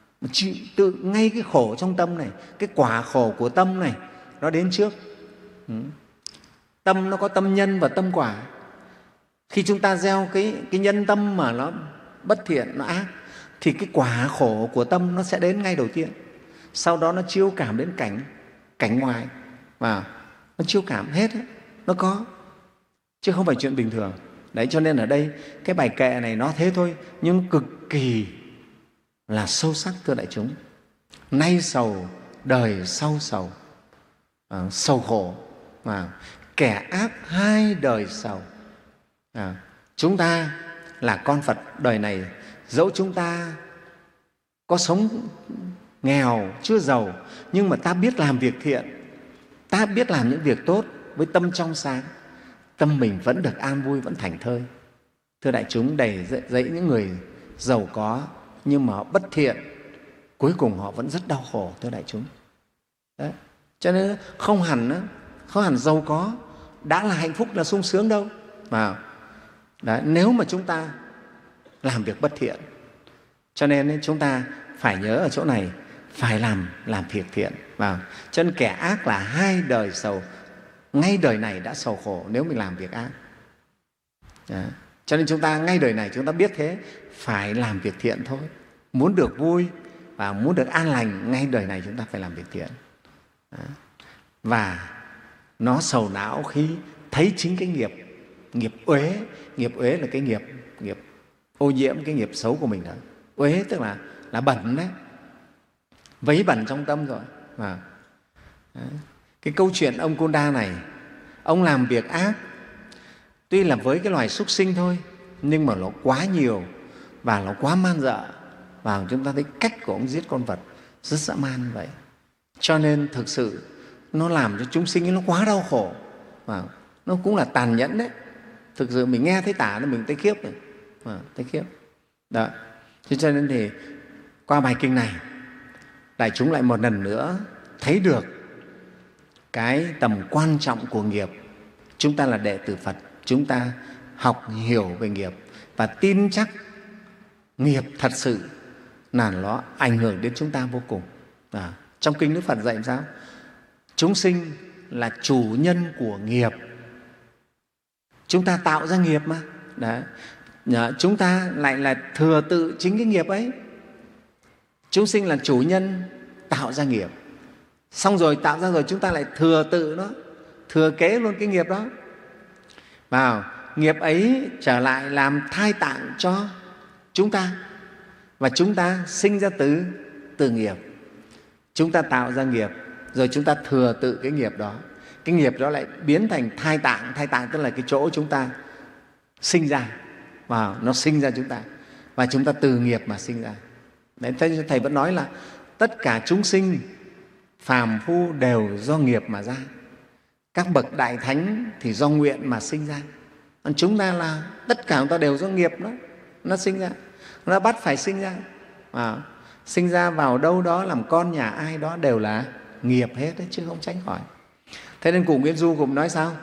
[SPEAKER 3] tự ngay cái khổ trong tâm này, cái quả khổ của tâm này nó đến trước. Ừ. Tâm nó có tâm nhân và tâm quả. Khi chúng ta gieo cái, cái nhân tâm mà nó bất thiện, nó ác, thì cái quả khổ của tâm nó sẽ đến ngay đầu tiên. Sau đó nó chiêu cảm đến cảnh cảnh ngoài, và nó chiêu cảm hết ấy. Nó có, chứ không phải chuyện bình thường. Đấy, cho nên ở đây cái bài kệ này nó thế thôi, nhưng cực kỳ là sâu sắc, thưa đại chúng. Nay sầu, đời sau sầu, à, sầu khổ, à, kẻ ác hai đời sầu. À, chúng ta là con Phật đời này, dẫu chúng ta có sống nghèo, chưa giàu, nhưng mà ta biết làm việc thiện, ta biết làm những việc tốt với tâm trong sáng, tâm mình vẫn được an vui, vẫn thảnh thơi. Thưa đại chúng, đầy dẫy, dẫy những người giàu có nhưng mà họ bất thiện, cuối cùng họ vẫn rất đau khổ, thưa đại chúng. Đấy. Cho nên không hẳn không hẳn giàu có đã là hạnh phúc, là sung sướng đâu. Mà đấy, nếu mà chúng ta làm việc bất thiện, cho nên chúng ta phải nhớ ở chỗ này, phải làm làm việc thiện. Và cho nên kẻ ác là hai đời sầu, ngay đời này đã sầu khổ nếu mình làm việc ác. Đấy. Cho nên chúng ta ngay đời này chúng ta biết thế, phải làm việc thiện thôi. muốn được vui và muốn được an lành ngay đời này, chúng ta phải làm việc thiện. Và nó sầu não khi thấy chính cái nghiệp nghiệp uế. Nghiệp uế là cái nghiệp nghiệp ô nhiễm, cái nghiệp xấu của mình đó. Uế tức là là bẩn đấy, vấy bẩn trong tâm rồi. Và cái câu chuyện ông Konda này, ông làm việc ác tuy là với cái loài súc sinh thôi, nhưng mà nó quá nhiều và nó quá man dợ. Và chúng ta thấy cách của ông giết con vật rất dã man vậy. Cho nên thực sự nó làm cho chúng sinh nó quá đau khổ, và nó cũng là tàn nhẫn đấy. Thực sự mình nghe thấy tả nó mình thấy khiếp rồi, à, thấy khiếp. Đó. Cho nên thì qua bài kinh này, đại chúng lại một lần nữa thấy được cái tầm quan trọng của nghiệp. Chúng ta là đệ tử Phật, chúng ta học hiểu về nghiệp và tin chắc nghiệp thật sự là nó ảnh hưởng đến chúng ta vô cùng. À, trong kinh Đức Phật dạy làm sao? Chúng sinh là chủ nhân của nghiệp. Chúng ta tạo ra nghiệp mà. Đấy. Chúng ta lại là thừa tự chính cái nghiệp ấy. Chúng sinh là chủ nhân tạo ra nghiệp. Xong rồi tạo ra rồi chúng ta lại thừa tự nó, thừa kế luôn cái nghiệp đó. Vào nghiệp ấy trở lại làm thai tạng cho chúng ta. Và chúng ta sinh ra từ, từ nghiệp. Chúng ta tạo ra nghiệp, rồi chúng ta thừa tự cái nghiệp đó. Cái nghiệp đó lại biến thành thai tạng. Thai tạng tức là cái chỗ chúng ta sinh ra. Và nó sinh ra chúng ta. Và chúng ta từ nghiệp mà sinh ra. Đấy, Thầy vẫn nói là tất cả chúng sinh phàm phu đều do nghiệp mà ra. Các bậc đại thánh thì do nguyện mà sinh ra. Còn chúng ta là tất cả chúng ta đều do nghiệp đó, nó sinh ra. Nó bắt phải sinh ra. À, sinh ra vào đâu đó làm con nhà ai đó đều là nghiệp hết đấy, chứ không tránh khỏi. Thế nên cụ Nguyễn Du cũng nói sao?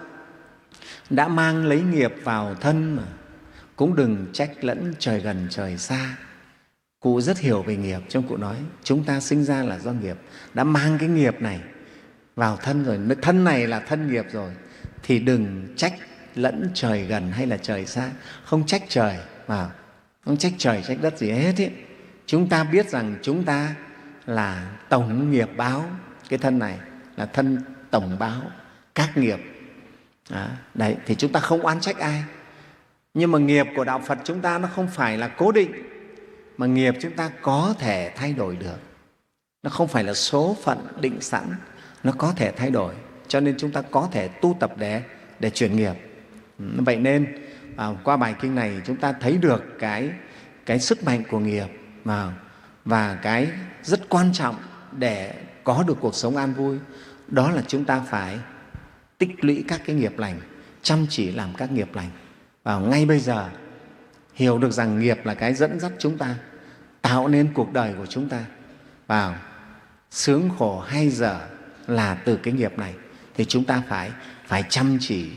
[SPEAKER 3] Đã mang lấy nghiệp vào thân mà cũng đừng trách lẫn trời gần trời xa. Cụ rất hiểu về nghiệp, trong cụ nói chúng ta sinh ra là do nghiệp, đã mang cái nghiệp này vào thân rồi, thân này là thân nghiệp rồi, thì đừng trách lẫn trời gần hay là trời xa. Không trách trời mà không trách trời trách đất gì hết ý. Chúng ta biết rằng chúng ta là tổng nghiệp báo, cái thân này là thân tổng báo các nghiệp. Đó, đấy, thì chúng ta không oán trách ai. Nhưng mà nghiệp của Đạo Phật chúng ta nó không phải là cố định, mà nghiệp chúng ta có thể thay đổi được. Nó không phải là số phận định sẵn, nó có thể thay đổi. Cho nên chúng ta có thể tu tập để, để chuyển nghiệp. Vậy nên à, qua bài kinh này chúng ta thấy được cái, cái sức mạnh của nghiệp và, và cái rất quan trọng để có được cuộc sống an vui. Đó là chúng ta phải tích lũy các cái nghiệp lành, chăm chỉ làm các nghiệp lành. Và ngay bây giờ hiểu được rằng nghiệp là cái dẫn dắt chúng ta, tạo nên cuộc đời của chúng ta. Và sướng khổ hay dở là từ cái nghiệp này. Thì chúng ta phải, phải chăm chỉ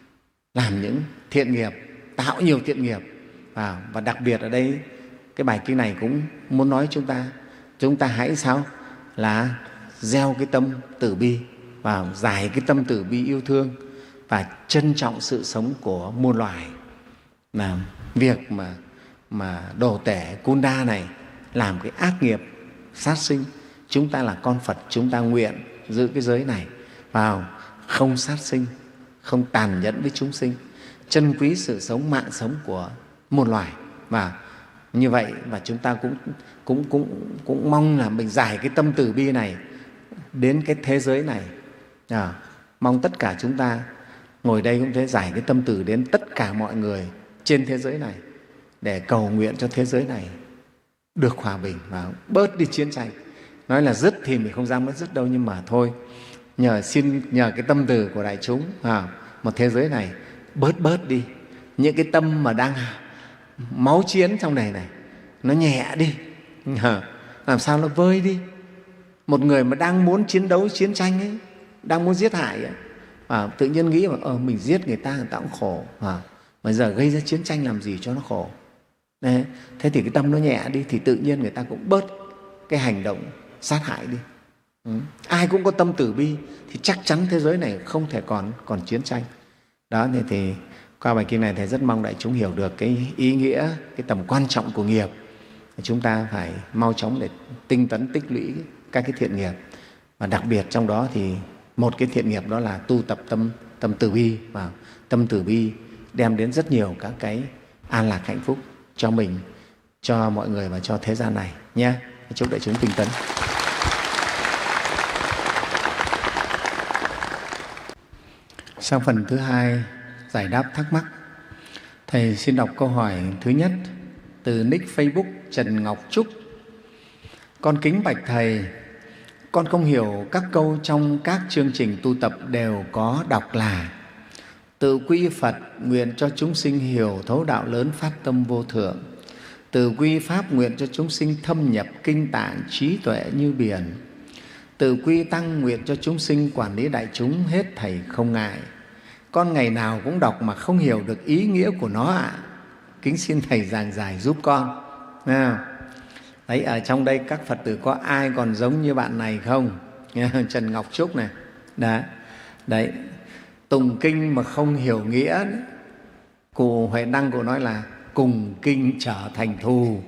[SPEAKER 3] làm những thiện nghiệp, tạo nhiều thiện nghiệp. Và, và đặc biệt ở đây, cái bài kinh này cũng muốn nói chúng ta, chúng ta hãy sao? Là gieo cái tâm từ bi và giải cái tâm từ bi yêu thương và trân trọng sự sống của muôn loài. Là việc mà, mà đồ tể Konda này làm cái ác nghiệp sát sinh, chúng ta là con Phật, chúng ta nguyện giữ cái giới này vào không sát sinh, không tàn nhẫn với chúng sinh, trân quý sự sống, mạng sống của muôn loài. Và như vậy, và chúng ta cũng, cũng, cũng, cũng mong là mình giải cái tâm từ bi này đến cái thế giới này. À, mong tất cả chúng ta ngồi đây cũng thế, giải cái tâm từ đến tất cả mọi người trên thế giới này để cầu nguyện cho thế giới này được hòa bình và bớt đi chiến tranh. Nói là dứt thì mình không dám nói dứt đâu, nhưng mà thôi, nhờ xin nhờ cái tâm từ của đại chúng, à, một thế giới này bớt bớt đi những cái tâm mà đang máu chiến trong này này, nó nhẹ đi, à, làm sao nó vơi đi. Một người mà đang muốn chiến đấu chiến tranh ấy, đang muốn giết hại ấy, à, tự nhiên nghĩ mà ờ, mình giết người ta, người ta cũng khổ, à, mà giờ gây ra chiến tranh làm gì cho nó khổ. Đấy, thế thì cái tâm nó nhẹ đi thì tự nhiên người ta cũng bớt cái hành động sát hại đi. Ừ. Ai cũng có tâm từ bi thì chắc chắn thế giới này không thể còn, còn chiến tranh. Đó, thì, thì qua bài kinh này Thầy rất mong đại chúng hiểu được cái ý nghĩa, cái tầm quan trọng của nghiệp. chúng ta phải mau chóng để tinh tấn tích lũy các cái thiện nghiệp. Và đặc biệt trong đó thì một cái thiện nghiệp đó là tu tập tâm tâm từ bi, và tâm từ bi đem đến rất nhiều các cái an lạc hạnh phúc cho mình, cho mọi người và cho thế gian này nhé. Chúc đại chúng tinh tấn. Sang phần thứ hai, giải đáp thắc mắc. Thầy xin đọc câu hỏi thứ nhất từ nick Facebook Trần Ngọc Trúc. Con kính bạch Thầy, con không hiểu các câu trong các chương trình tu tập đều có đọc là: tự quy Phật nguyện cho chúng sinh hiểu thấu đạo lớn phát tâm vô thượng, tự quy Pháp nguyện cho chúng sinh thâm nhập kinh tạng trí tuệ như biển, tự quy Tăng nguyện cho chúng sinh quản lý đại chúng hết thảy không ngại. Con ngày nào cũng đọc mà không hiểu được ý nghĩa của nó ạ. À. Kính xin Thầy giảng giải giúp con. À, đấy, ở trong đây các Phật tử có ai còn giống như bạn này không? Trần Ngọc Trúc này. Đó. Đấy, tùng kinh mà không hiểu nghĩa, cụ Huệ Năng cụ nói là cùng kinh trở thành thù.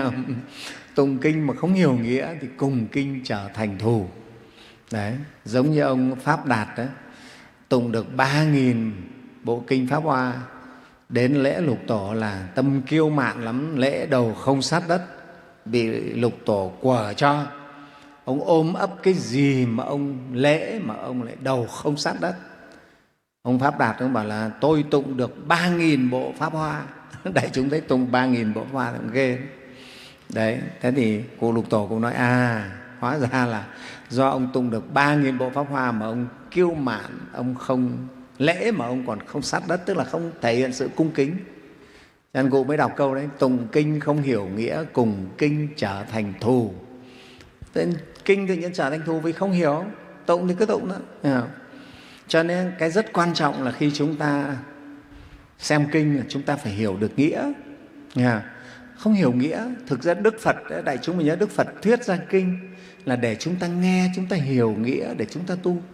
[SPEAKER 3] Tùng kinh mà không hiểu nghĩa thì cùng kinh trở thành thù. Đấy, giống như ông Pháp Đạt đó, tùng được ba nghìn bộ kinh Pháp Hoa, đến lễ lục tổ là tâm kiêu mạn lắm, lễ đầu không sát đất, bị lục tổ quở cho. Ông ôm ấp cái gì mà ông lễ mà ông lại đầu không sát đất. Ông Pháp Đạt ông bảo là tôi tụng được ba nghìn bộ Pháp Hoa. Đại chúng thấy tụng ba nghìn bộ Pháp Hoa cũng ghê. Đấy, thế thì cụ lục tổ cũng nói à, hóa ra là do ông tụng được ba nghìn bộ Pháp Hoa mà ông kiêu mạn, ông không lễ mà ông còn không sát đất, tức là không thể hiện sự cung kính. Cho nên cụ mới đọc câu đấy, tùng kinh không hiểu nghĩa, cùng kinh trở thành thù. Nên kinh tự nhiên trở thành thù vì không hiểu, tụng thì cứ tụng đó. Cho nên cái rất quan trọng là khi chúng ta xem kinh, chúng ta phải hiểu được nghĩa. Không hiểu nghĩa, thực ra Đức Phật, đại chúng mình nhớ Đức Phật thuyết ra kinh là để chúng ta nghe, chúng ta hiểu nghĩa để chúng ta tu.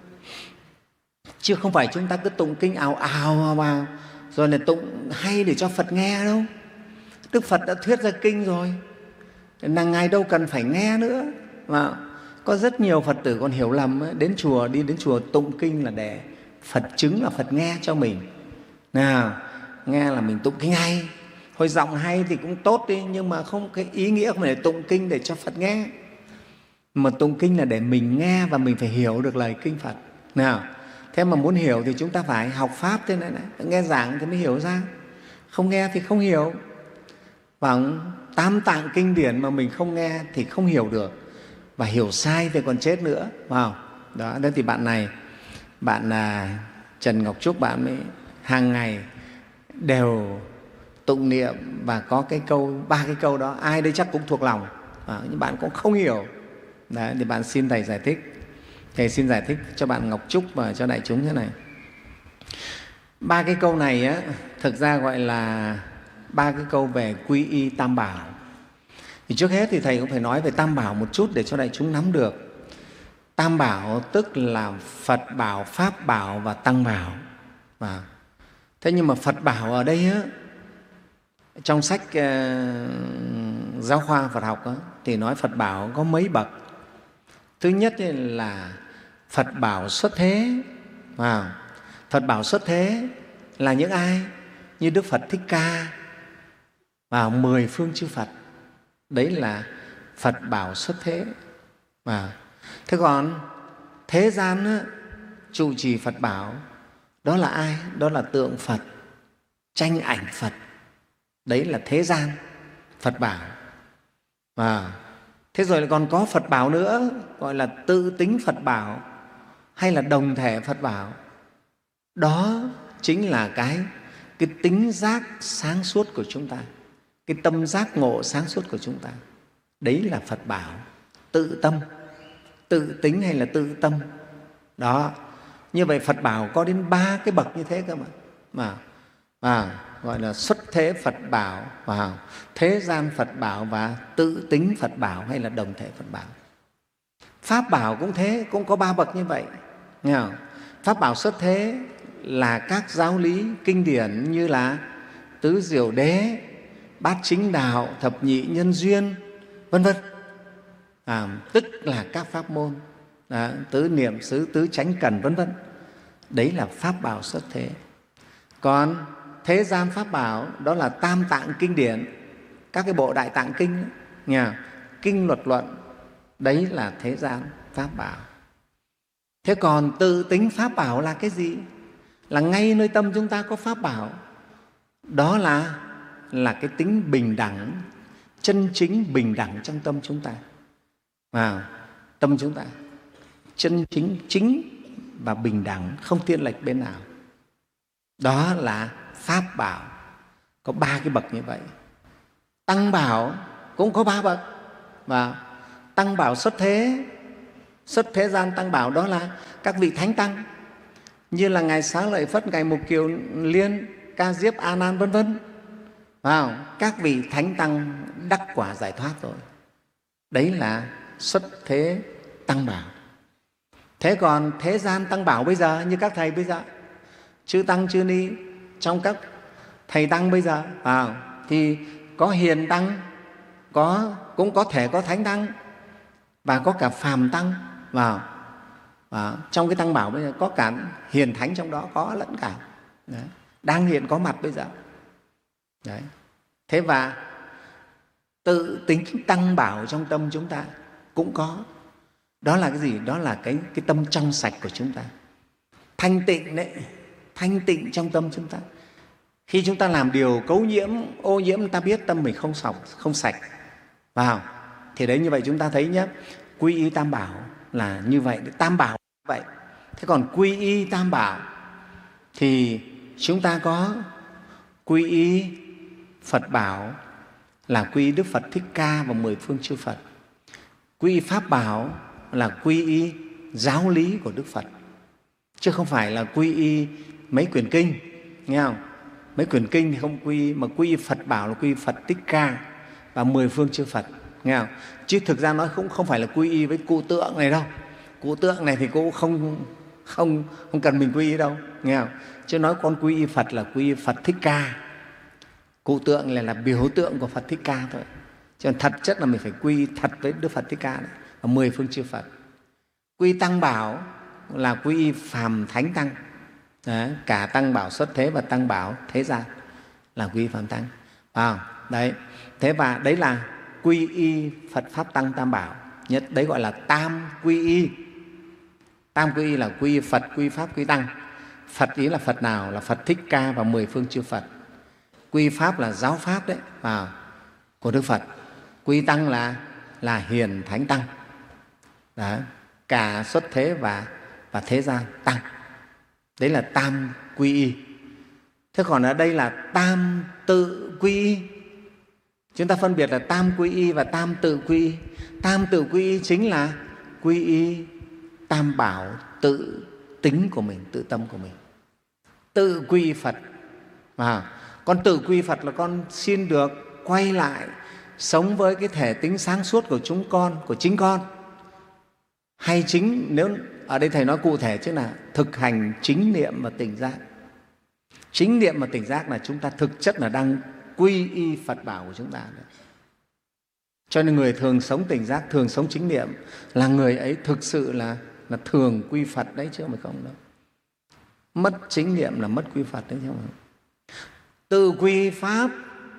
[SPEAKER 3] Chứ không phải chúng ta cứ tụng kinh ào ào vào rồi là tụng hay để cho Phật nghe đâu. Đức Phật đã thuyết ra kinh rồi, là Ngài đâu cần phải nghe nữa. Và có rất nhiều Phật tử còn hiểu lầm, đến chùa, đi đến chùa tụng kinh là để Phật chứng là Phật nghe cho mình. Nào, nghe là mình tụng kinh hay, hồi giọng hay thì cũng tốt đi, nhưng mà không, cái ý nghĩa không phải để tụng kinh để cho Phật nghe, mà tụng kinh là để mình nghe và mình phải hiểu được lời kinh Phật. Nào, thế mà muốn hiểu thì chúng ta phải học Pháp thế này, này. Nghe giảng thì mới hiểu ra, không nghe thì không hiểu. Và tam tạng kinh điển mà mình không nghe thì không hiểu được, và hiểu sai thì còn chết nữa. Wow. Đó, đó thì bạn này, bạn là Trần Ngọc Trúc, bạn mới hàng ngày đều tụng niệm và có cái câu, ba cái câu đó, ai đây chắc cũng thuộc lòng, à, nhưng bạn cũng không hiểu. Đấy, thì bạn xin Thầy giải thích. Thầy xin giải thích cho bạn Ngọc Trúc và cho đại chúng thế này. Ba cái câu này á, thực ra gọi là ba cái câu về quy y Tam Bảo. Thì trước hết thì Thầy cũng phải nói về Tam Bảo một chút để cho đại chúng nắm được. Tam Bảo tức là Phật Bảo, Pháp Bảo và Tăng Bảo. Và thế nhưng mà Phật Bảo ở đây á, trong sách uh, giáo khoa Phật học á, thì nói Phật Bảo có mấy bậc. Thứ nhất là Phật Bảo xuất thế. À, Phật Bảo xuất thế là những ai? Như Đức Phật Thích Ca và mười phương chư Phật. Đấy là Phật Bảo xuất thế. À, thế còn thế gian á, trụ trì Phật Bảo đó là ai? Đó là tượng Phật, tranh ảnh Phật. Đấy là thế gian Phật Bảo. À, thế rồi còn có Phật Bảo nữa, gọi là tự tính Phật Bảo hay là đồng thể Phật Bảo. Đó chính là cái, cái tính giác sáng suốt của chúng ta, cái tâm giác ngộ sáng suốt của chúng ta. Đấy là Phật Bảo tự tâm, tự tính hay là tự tâm. Đó, như vậy Phật Bảo có đến ba cái bậc như thế cơ mà. Mà, mà gọi là xuất thế Phật Bảo, và thế gian Phật Bảo và tự tính Phật Bảo hay là đồng thể Phật Bảo. Pháp Bảo cũng thế, cũng có ba bậc như vậy. Nghe không? Pháp Bảo xuất thế là các giáo lý kinh điển như là Tứ Diệu Đế, Bát Chính Đạo, Thập Nhị Nhân Duyên, vân vân. À, tức là các pháp môn, à, tứ niệm xứ, tứ chánh cần, vân vân. Đấy là pháp bảo xuất thế. Còn thế gian pháp bảo đó là tam tạng kinh điển, các cái bộ đại tạng kinh, nha, kinh luật luận, đấy là thế gian pháp bảo. Thế còn tự tính pháp bảo là cái gì? Là ngay nơi tâm chúng ta có pháp bảo. Đó là là cái tính bình đẳng, chân chính bình đẳng trong tâm chúng ta. À, tâm chúng ta chân chính chính và bình đẳng, không thiên lệch bên nào. Đó là pháp bảo. Có ba cái bậc như vậy. Tăng bảo cũng có ba bậc. Và tăng bảo xuất thế, xuất thế gian tăng bảo đó là các vị thánh tăng, như là ngài Xá Lợi Phất, ngài Mục Kiều Liên, Ca Diếp, A Nan, vân vân. Wow, các vị thánh tăng đắc quả giải thoát rồi. Đấy là xuất thế tăng bảo. Thế còn thế gian tăng bảo bây giờ, như các thầy bây giờ, chư tăng chư ni, trong các thầy tăng bây giờ, wow, thì có hiền tăng, có cũng có thể có thánh tăng, và có cả phàm tăng vào. Wow. Trong cái tăng bảo bây giờ có cả hiền thánh trong đó, có lẫn cả. Đấy. Đang hiện có mặt bây giờ. Đấy. Thế và tự tính tăng bảo trong tâm chúng ta cũng có. Đó là cái gì? Đó là cái, cái tâm trong sạch của chúng ta. Thanh tịnh đấy, thanh tịnh trong tâm chúng ta. Khi chúng ta làm điều cấu nhiễm, ô nhiễm, ta biết tâm mình không sạch, không sạch. Vào. Thì đấy, như vậy chúng ta thấy nhé, quy y tam bảo là như vậy, tam bảo như vậy. Thế còn quy y tam bảo thì chúng ta có quy y Phật bảo là quy y Đức Phật Thích Ca và mười phương chư Phật. Quy y Pháp bảo là quy y giáo lý của Đức Phật, chứ không phải là quy y mấy quyển kinh, nghe không? Mấy quyển kinh thì không quy y, mà quy y Phật bảo là quy y Phật Thích Ca và mười phương chư Phật, nghe không? Chứ thực ra nói cũng không phải là quy y với cụ tượng này đâu. Cụ tượng này thì cũng không, không, không cần mình quy y đâu, nghe không? Chứ nói con quy y Phật là quy y Phật Thích Ca. Cụ tượng này là biểu tượng của Phật Thích Ca thôi. Cho nên thật chất là mình phải quy thật với Đức Phật Thích Ca đấy, và mười phương chư Phật. Quy tăng bảo là quy y phàm thánh tăng. Đấy, cả tăng bảo xuất thế và tăng bảo thế gian là quy y phàm tăng. À, đấy. Thế và đấy là quy y Phật Pháp Tăng Tam Bảo. Nhất đấy gọi là tam quy y. Tam quy y là quy y Phật, quy y Pháp, quy y Tăng. Phật ý là Phật nào? Là Phật Thích Ca và mười phương chư Phật. Quy y Pháp là giáo Pháp đấy, à, của Đức Phật. Quy y Tăng là, là hiền thánh tăng. Đó, cả xuất thế và, và thế gian tăng. Đấy là tam quy y. Thế còn ở đây là tam tự quy y. Chúng ta phân biệt là tam quy y và tam tự quy y. Tam tự quy y chính là quy y tam bảo tự tính của mình, tự tâm của mình. Tự quy y Phật. À, con tự quy y Phật là con xin được quay lại sống với cái thể tính sáng suốt của chúng con, của chính con. Hay chính, nếu ở đây Thầy nói cụ thể chứ là thực hành chính niệm và tỉnh giác. Chính niệm và tỉnh giác là chúng ta thực chất là đang quy y Phật bảo của chúng ta. Cho nên người thường sống tỉnh giác, thường sống chính niệm là người ấy thực sự là, là thường quy Phật đấy, chứ không phải không đâu. Mất chính niệm là mất quy Phật đấy, chứ không phải. Tự quy Pháp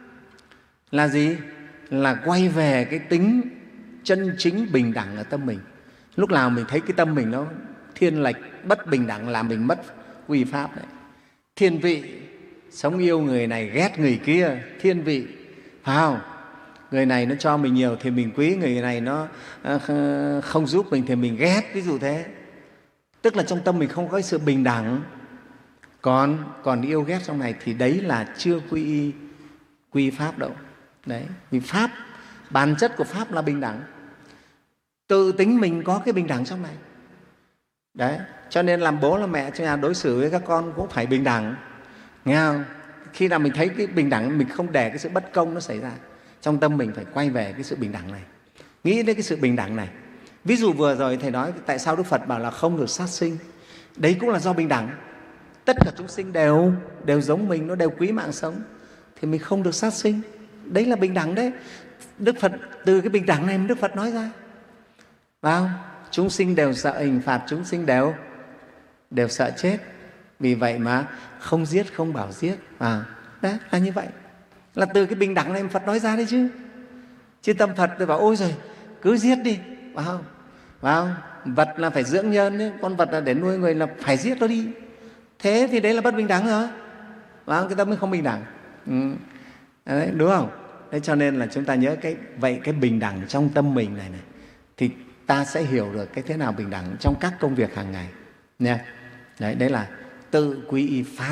[SPEAKER 3] là gì? Là quay về cái tính chân chính bình đẳng ở tâm mình. Lúc nào mình thấy cái tâm mình nó thiên lệch, bất bình đẳng là mình mất quy Pháp đấy. Thiên vị, sống yêu người này ghét người kia, thiên vị, phải không? Người này nó cho mình nhiều thì mình quý, người này nó không giúp mình thì mình ghét, ví dụ thế. Tức là trong tâm mình không có sự bình đẳng. Còn, còn yêu ghét trong này thì đấy là chưa quy y, quy y Pháp đâu. Đấy, vì Pháp, bản chất của Pháp là bình đẳng. Tự tính mình có cái bình đẳng trong này. Đấy, cho nên làm bố làm mẹ trong nhà đối xử với các con cũng phải bình đẳng. Nghe không? Khi nào mình thấy cái bình đẳng, mình không để cái sự bất công nó xảy ra. Trong tâm mình phải quay về cái sự bình đẳng này. Nghĩ đến cái sự bình đẳng này. Ví dụ vừa rồi Thầy nói tại sao Đức Phật bảo là không được sát sinh. Đấy cũng là do bình đẳng. Tất cả chúng sinh đều, đều giống mình, nó đều quý mạng sống. Thì mình không được sát sinh. Đấy là bình đẳng đấy. Đức Phật, từ cái bình đẳng này mà Đức Phật nói ra. Phải không? Chúng sinh đều sợ hình phạt, chúng sinh đều đều sợ chết. Vì vậy mà không giết, không bảo giết. À, đó là như vậy. Là từ cái bình đẳng này mà Phật nói ra đấy chứ. Chứ tâm Phật thì bảo ôi rồi cứ giết đi. Phải không? Phải không? Vật là phải dưỡng nhân đấy. Con vật là để nuôi người là phải giết nó đi. Thế thì đấy là bất bình đẳng rồi. Phải không? Cái tâm mới không bình đẳng. Ừ. Đấy, đúng không? Thế cho nên là chúng ta nhớ cái vậy cái bình đẳng trong tâm mình này này thì ta sẽ hiểu được cái thế nào bình đẳng trong các công việc hàng ngày nha. Đấy, đấy là tự quy y pháp,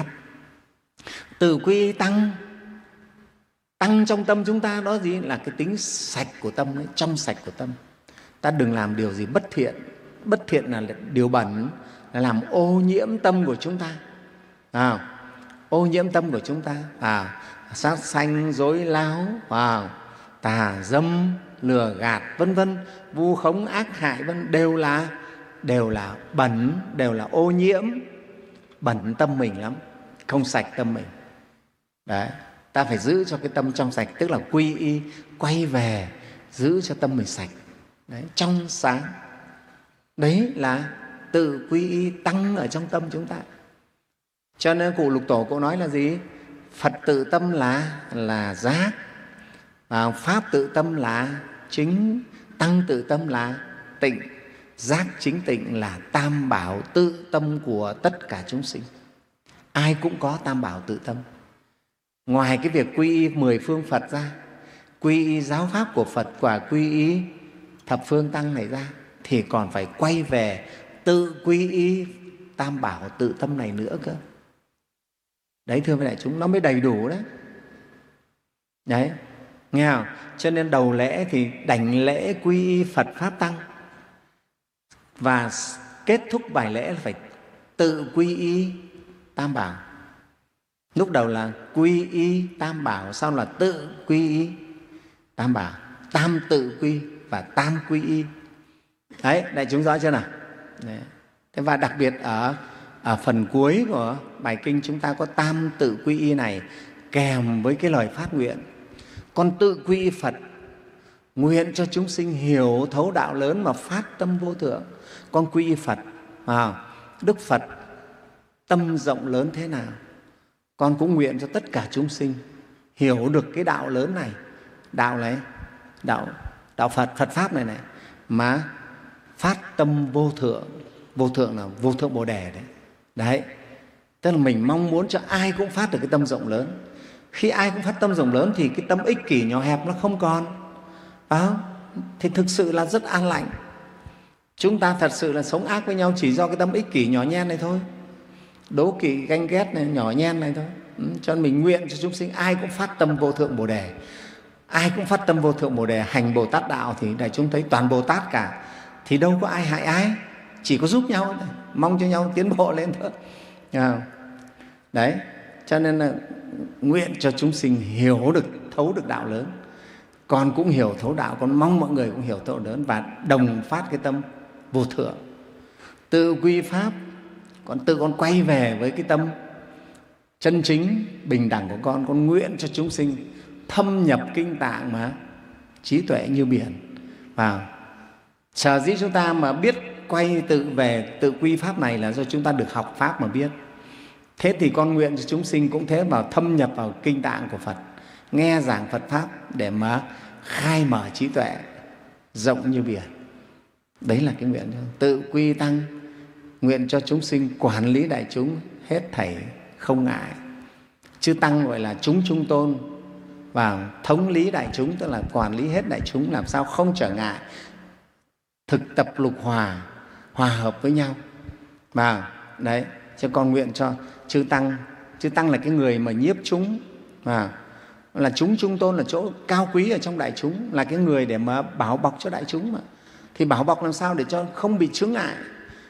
[SPEAKER 3] tự quy y tăng. Tăng trong tâm chúng ta đó gì là cái tính sạch của tâm ấy, trong sạch của tâm. Ta đừng làm điều gì bất thiện. Bất thiện là điều bẩn, là làm ô nhiễm tâm của chúng ta. À, ô nhiễm tâm của chúng ta. À, sát sanh, dối láo, à, tà dâm, lừa gạt, vân vân, vu khống, ác hại, vân đều là đều là bẩn, đều là ô nhiễm, bẩn tâm mình lắm, không sạch tâm mình. Đấy, ta phải giữ cho cái tâm trong sạch, tức là quy y, quay về giữ cho tâm mình sạch. Đấy, trong sáng. Đấy là tự quy y tăng ở trong tâm chúng ta. Cho nên cụ Lục Tổ cụ nói là gì? Phật tự tâm là là giác, và Pháp tự tâm là chính, Tăng tự tâm là tịnh, giác chính tịnh là tam bảo tự tâm của tất cả chúng sinh. Ai cũng có tam bảo tự tâm. Ngoài cái việc quy y mười phương Phật ra, quy y giáo pháp của Phật và quy y thập phương tăng này ra, thì còn phải quay về tự quy y tam bảo tự tâm này nữa cơ. Đấy, thưa với đại chúng, nó mới đầy đủ đấy. Đấy, nghe không? Cho nên đầu lễ thì đảnh lễ quy y Phật Pháp Tăng, và kết thúc bài lễ là phải tự quy y tam bảo. Lúc đầu là quy y tam bảo, sau là tự quy y tam bảo, tam tự quy và tam quy y. Đấy, đại chúng rõ chưa nào? Đấy. Thế và đặc biệt ở, ở phần cuối của bài kinh chúng ta có tam tự quy y này kèm với cái lời phát nguyện. Con tự quy y Phật, nguyện cho chúng sinh hiểu thấu đạo lớn mà phát tâm vô thượng. Con quy y Phật, à, Đức Phật tâm rộng lớn thế nào, con cũng nguyện cho tất cả chúng sinh hiểu được cái đạo lớn này, đạo này, đạo, đạo Phật, Phật Pháp này này, mà phát tâm vô thượng. Vô thượng là vô thượng Bồ Đề đấy. Đấy, tức là mình mong muốn cho ai cũng phát được cái tâm rộng lớn. Khi ai cũng phát tâm rộng lớn thì cái tâm ích kỷ nhỏ hẹp nó không còn. À, thì thực sự là rất an lành. Chúng ta thật sự là sống ác với nhau chỉ do cái tâm ích kỷ nhỏ nhen này thôi, đố kỵ ganh ghét này, nhỏ nhen này thôi. Ừ, cho nên mình nguyện cho chúng sinh ai cũng phát tâm vô thượng Bồ Đề. Ai cũng phát tâm vô thượng Bồ Đề, hành Bồ Tát đạo thì đại chúng thấy toàn Bồ Tát cả, thì đâu có ai hại ai, chỉ có giúp nhau này, mong cho nhau tiến bộ lên thôi. À, đấy, cho nên là nguyện cho chúng sinh hiểu được, thấu được đạo lớn. Con cũng hiểu thấu đạo, con mong mọi người cũng hiểu thấu lớn và đồng phát cái tâm vô thượng. Tự quy pháp, con tự con quay về với cái tâm chân chính bình đẳng của con. Con nguyện cho chúng sinh thâm nhập kinh tạng mà trí tuệ như biển. Và sở dĩ chúng ta mà biết quay tự về tự quy pháp này là do chúng ta được học pháp mà biết. Thế thì con nguyện cho chúng sinh cũng thế, vào thâm nhập vào kinh tạng của Phật, nghe giảng Phật Pháp để mà khai mở trí tuệ rộng như biển. Đấy là cái nguyện. Tự quy tăng, nguyện cho chúng sinh quản lý đại chúng hết thảy không ngại. Chư tăng gọi là chúng trung tôn, và thống lý đại chúng tức là quản lý hết đại chúng làm sao không trở ngại, thực tập lục hòa, hòa hợp với nhau. Và đấy, cho con nguyện cho chư tăng. Chư tăng là cái người mà nhiếp chúng, mà là chúng trung tôn là chỗ cao quý ở trong đại chúng, là cái người để mà bảo bọc cho đại chúng mà. Thì bảo bọc làm sao để cho không bị chướng ngại,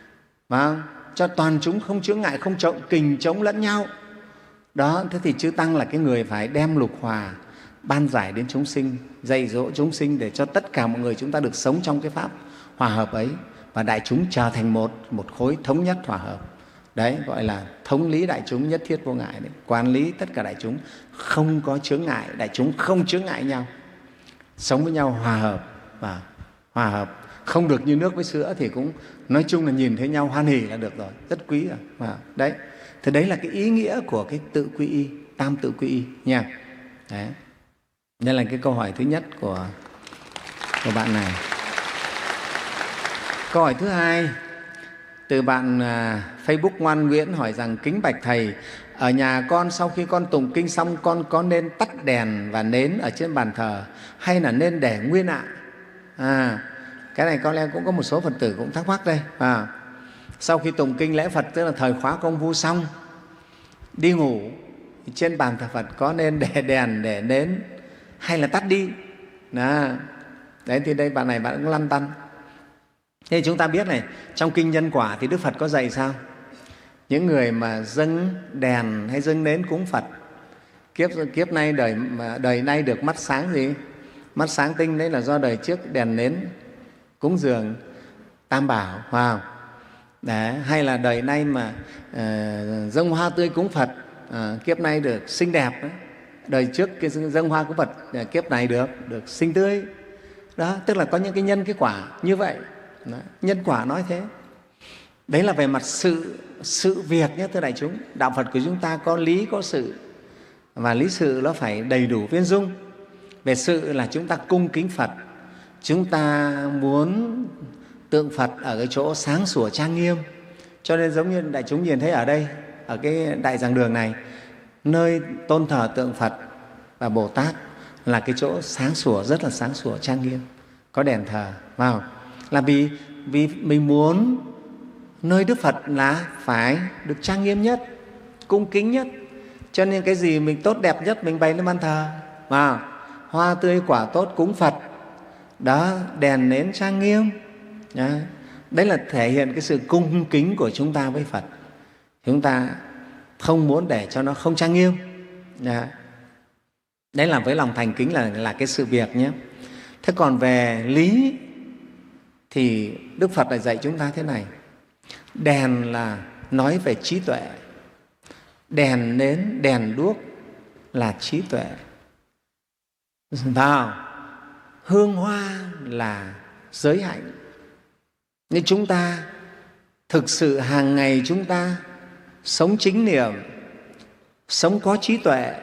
[SPEAKER 3] và cho toàn chúng không chướng ngại, không trọng kình chống lẫn nhau. Đó, thế thì chư tăng là cái người phải đem lục hòa, ban giải đến chúng sinh, dạy dỗ chúng sinh để cho tất cả mọi người chúng ta được sống trong cái pháp hòa hợp ấy, và đại chúng trở thành một, một khối thống nhất hòa hợp. Đấy gọi là thống lý đại chúng, nhất thiết vô ngại đấy. Quản lý tất cả đại chúng, không có chướng ngại, đại chúng không chướng ngại nhau, sống với nhau hòa hợp và hòa hợp, không được như nước với sữa thì cũng nói chung là nhìn thấy nhau hoan hỉ là được rồi, rất quý rồi. Và đấy, thì đấy là cái ý nghĩa của cái tự quy y, tam tự quy y nha. Đấy. Đây là cái câu hỏi thứ nhất của, của bạn này. Câu hỏi thứ hai từ bạn à, Facebook Ngoan Nguyễn hỏi rằng: kính bạch Thầy, ở nhà con sau khi con tụng kinh xong con có nên tắt đèn và nến ở trên bàn thờ hay là nên để nguyên ạ? À, cái này có lẽ cũng có một số Phật tử cũng thắc mắc đây. À, sau khi tụng kinh lễ Phật, tức là thời khóa công phu xong, đi ngủ, trên bàn thờ Phật có nên để đèn, để nến hay là tắt đi? Đó. Đấy thì đây bạn này bạn cũng lăn tăn. Thế chúng ta biết này, trong kinh Nhân Quả thì Đức Phật có dạy sao? Những người mà dâng đèn hay dâng nến cúng Phật, kiếp kiếp nay đời đời nay được mắt sáng gì? Mắt sáng tinh, đấy là do đời trước đèn nến cúng dường Tam Bảo, wow. Đấy, hay là đời nay mà uh, dâng hoa tươi cúng Phật, uh, kiếp nay được xinh đẹp đấy. Đời trước cái dâng hoa cúng Phật, uh, kiếp này được được xinh tươi. Đó, tức là có những cái nhân cái quả như vậy. Đó, nhân quả nói thế. Đấy là về mặt sự sự việc nhé, thưa đại chúng. Đạo Phật của chúng ta có lý có sự, và lý sự nó phải đầy đủ viên dung. Về sự là chúng ta cung kính Phật, chúng ta muốn tượng Phật ở cái chỗ sáng sủa trang nghiêm. Cho nên giống như đại chúng nhìn thấy ở đây, ở cái đại giảng đường này, nơi tôn thờ tượng Phật và Bồ Tát là cái chỗ sáng sủa, rất là sáng sủa trang nghiêm, có đèn thờ vào. Là vì vì mình muốn nơi Đức Phật là phải được trang nghiêm nhất, cung kính nhất. Cho nên cái gì mình tốt đẹp nhất mình bày lên bàn thờ. Vào hoa tươi quả tốt cúng Phật, đó, đèn nến trang nghiêm. Đó. Đấy là thể hiện cái sự cung kính của chúng ta với Phật. Chúng ta không muốn để cho nó không trang nghiêm. Đó. Đấy là với lòng thành kính là, là cái sự việc nhé. Thế còn về lý thì Đức Phật lại dạy chúng ta thế này. Đèn là nói về trí tuệ, đèn nến, đèn đuốc là trí tuệ. Vào hương hoa là giới hạnh. Nhưng chúng ta thực sự hàng ngày chúng ta sống chính niệm, sống có trí tuệ,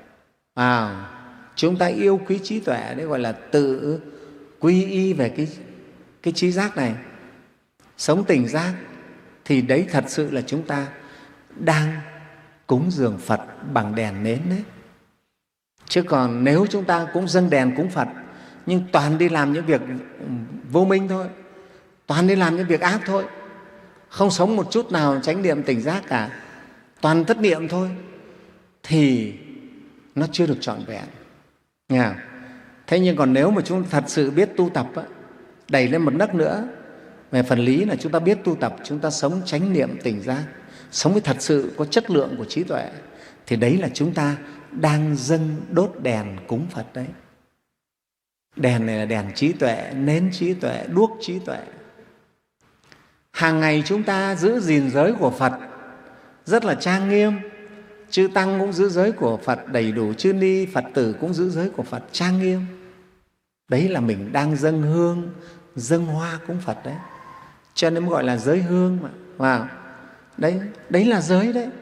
[SPEAKER 3] à, chúng ta yêu quý trí tuệ, đấy gọi là tự quy y về cái, cái trí giác này, sống tỉnh giác, thì đấy thật sự là chúng ta đang cúng dường Phật bằng đèn nến đấy. Chứ còn nếu chúng ta cũng dâng đèn cúng Phật nhưng toàn đi làm những việc vô minh thôi, toàn đi làm những việc ác thôi, không sống một chút nào chánh niệm tỉnh giác cả, toàn thất niệm thôi, thì nó chưa được trọn vẹn. Nghe? Thế nhưng còn nếu mà chúng ta thật sự biết tu tập, đẩy lên một nấc nữa về phần lý là chúng ta biết tu tập, chúng ta sống chánh niệm tỉnh giác, sống với thật sự có chất lượng của trí tuệ, thì đấy là chúng ta đang dâng đốt đèn cúng Phật đấy. Đèn này là đèn trí tuệ, nến trí tuệ, đuốc trí tuệ. Hàng ngày chúng ta giữ gìn giới của Phật rất là trang nghiêm, chư Tăng cũng giữ giới của Phật đầy đủ, chư Ni, Phật tử cũng giữ giới của Phật trang nghiêm. Đấy là mình đang dâng hương, dâng hoa cúng Phật đấy. Cho nên mới gọi là giới hương mà. Wow. Đấy, đấy là giới đấy.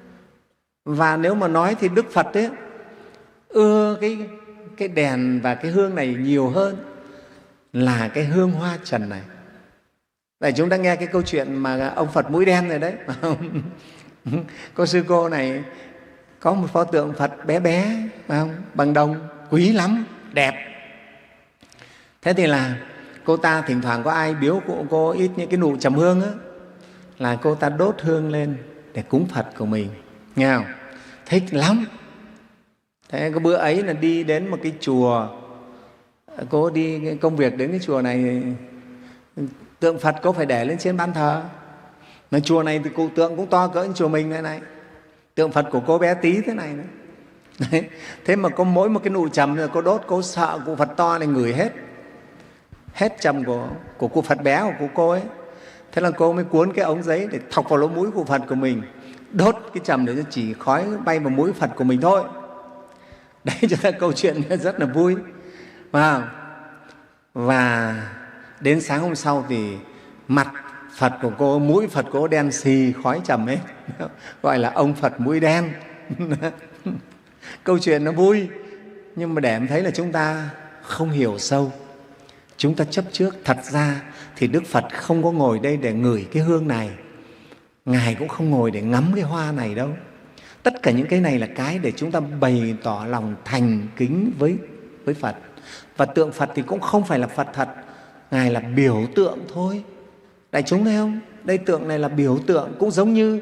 [SPEAKER 3] Và nếu mà nói thì Đức Phật ấy, ưa cái, cái đèn và cái hương này nhiều hơn là cái hương hoa trần này. Để chúng ta nghe cái câu chuyện mà ông Phật mũi đen rồi đấy. Cô sư cô này có một pho tượng Phật bé bé bằng đồng, quý lắm, đẹp. Thế thì là cô ta thỉnh thoảng có ai biếu cô, cô ít những cái nụ trầm hương á, là cô ta đốt hương lên để cúng Phật của mình. Nghe không? Thích lắm. Thế cái bữa ấy là đi đến một cái chùa, cô đi công việc đến cái chùa này, tượng Phật cô phải để lên trên ban thờ. Mà chùa này thì cụ tượng cũng to cỡ chùa mình này này, tượng Phật của cô bé tí thế này nữa. Đấy. Thế mà có mỗi một cái nụ trầm là cô đốt, cô sợ cụ Phật to này ngửi hết hết trầm của, của cụ Phật bé của của cô ấy. Thế là cô mới cuốn cái ống giấy để thọc vào lỗ mũi của Phật của mình, đốt cái trầm để cho chỉ khói bay vào mũi Phật của mình thôi. Đấy cho ta câu chuyện rất là vui. Và, và đến sáng hôm sau thì mặt Phật của cô, mũi Phật của cô đen xì khói trầm ấy, gọi là ông Phật mũi đen. Câu chuyện nó vui, nhưng mà để em thấy là chúng ta không hiểu sâu, chúng ta chấp trước. Thật ra thì Đức Phật không có ngồi đây để ngửi cái hương này, Ngài cũng không ngồi để ngắm cái hoa này đâu. Tất cả những cái này là cái để chúng ta bày tỏ lòng thành kính với, với Phật. Và tượng Phật thì cũng không phải là Phật thật, Ngài là biểu tượng thôi. Đại chúng thấy không? Đây tượng này là biểu tượng, cũng giống như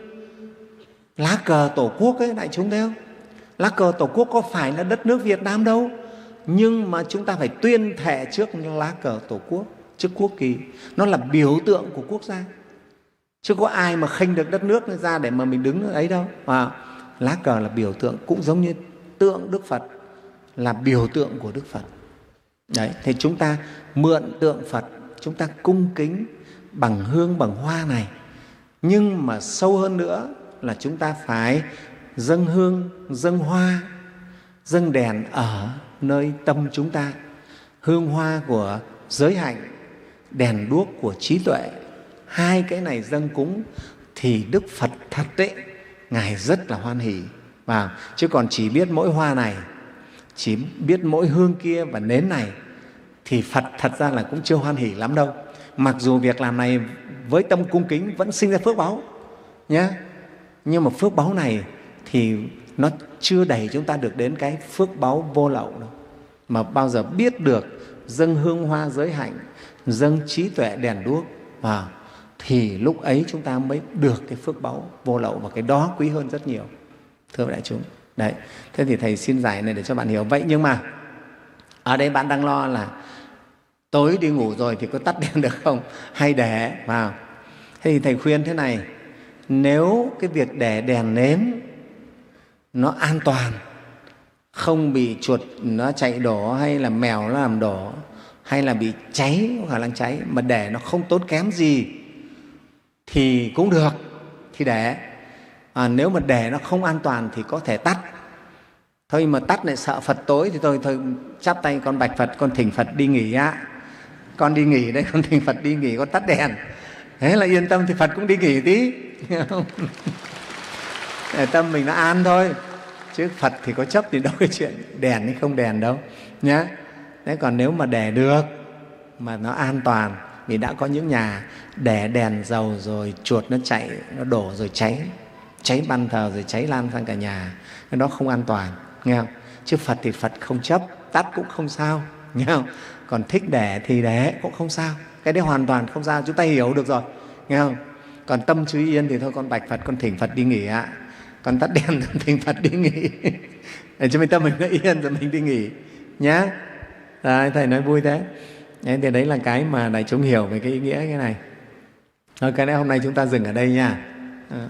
[SPEAKER 3] lá cờ Tổ quốc ấy, đại chúng thấy không? Lá cờ Tổ quốc có phải là đất nước Việt Nam đâu, nhưng mà chúng ta phải tuyên thệ trước lá cờ Tổ quốc, trước quốc kỳ. Nó là biểu tượng của quốc gia, chứ có ai mà khênh được đất nước ra để mà mình đứng ấy đâu. À, lá cờ là biểu tượng, cũng giống như tượng Đức Phật là biểu tượng của Đức Phật. Đấy, thì chúng ta mượn tượng Phật, chúng ta cung kính bằng hương, bằng hoa này. Nhưng mà sâu hơn nữa là chúng ta phải dâng hương, dâng hoa, dâng đèn ở nơi tâm chúng ta. Hương hoa của giới hạnh, đèn đuốc của trí tuệ. Hai cái này dâng cúng thì Đức Phật thật đấy, Ngài rất là hoan hỷ. Và chứ còn chỉ biết mỗi hoa này, chỉ biết mỗi hương kia và nến này thì Phật thật ra là cũng chưa hoan hỷ lắm đâu. Mặc dù việc làm này với tâm cung kính vẫn sinh ra phước báu nhé, nhưng mà phước báu này thì nó chưa đẩy chúng ta được đến cái phước báu vô lậu đâu. Mà bao giờ biết được dâng hương hoa giới hạnh, dâng trí tuệ đèn đuốc vào, thì lúc ấy chúng ta mới được cái phước báu vô lậu, và cái đó quý hơn rất nhiều, thưa đại chúng. Đấy, thế thì Thầy xin giải này để cho bạn hiểu. Vậy nhưng mà ở đây bạn đang lo là tối đi ngủ rồi thì có tắt đèn được không, hay để vào. Thế thì Thầy khuyên thế này, nếu cái việc để đèn nến nó an toàn, không bị chuột nó chạy đổ, hay là mèo nó làm đổ, hay là bị cháy, có khả năng cháy, mà để nó không tốn kém gì thì cũng được, thì để. À, nếu mà để nó không an toàn thì có thể tắt. Thôi mà tắt lại sợ Phật tối thì thôi, thôi chắp tay con bạch Phật, con thỉnh Phật đi nghỉ á. Con đi nghỉ đây, con thỉnh Phật đi nghỉ, con tắt đèn. Thế là yên tâm thì Phật cũng đi nghỉ tí. Để tâm mình nó an thôi. Chứ Phật thì có chấp thì đâu cái chuyện đèn hay không đèn đâu nhé. Thế còn nếu mà để được mà nó an toàn, vì đã có những nhà để đèn dầu rồi chuột nó chạy, nó đổ rồi cháy, cháy ban thờ rồi cháy lan sang cả nhà, cái đó không an toàn, nghe không? Chứ Phật thì Phật không chấp, tắt cũng không sao, nghe không? Còn thích để thì để cũng không sao, cái đấy hoàn toàn không sao, chúng ta hiểu được rồi, nghe không? Còn tâm chú yên thì thôi con bạch Phật, con thỉnh Phật đi nghỉ ạ. Con tắt đèn con thỉnh Phật đi nghỉ để cho mình tâm mình nó yên rồi mình đi nghỉ nhá. Đấy, Thầy nói vui thế. Đấy, thì đấy là cái mà đại chúng hiểu về cái ý nghĩa cái này. Thôi cái này hôm nay chúng ta dừng ở đây nha. À.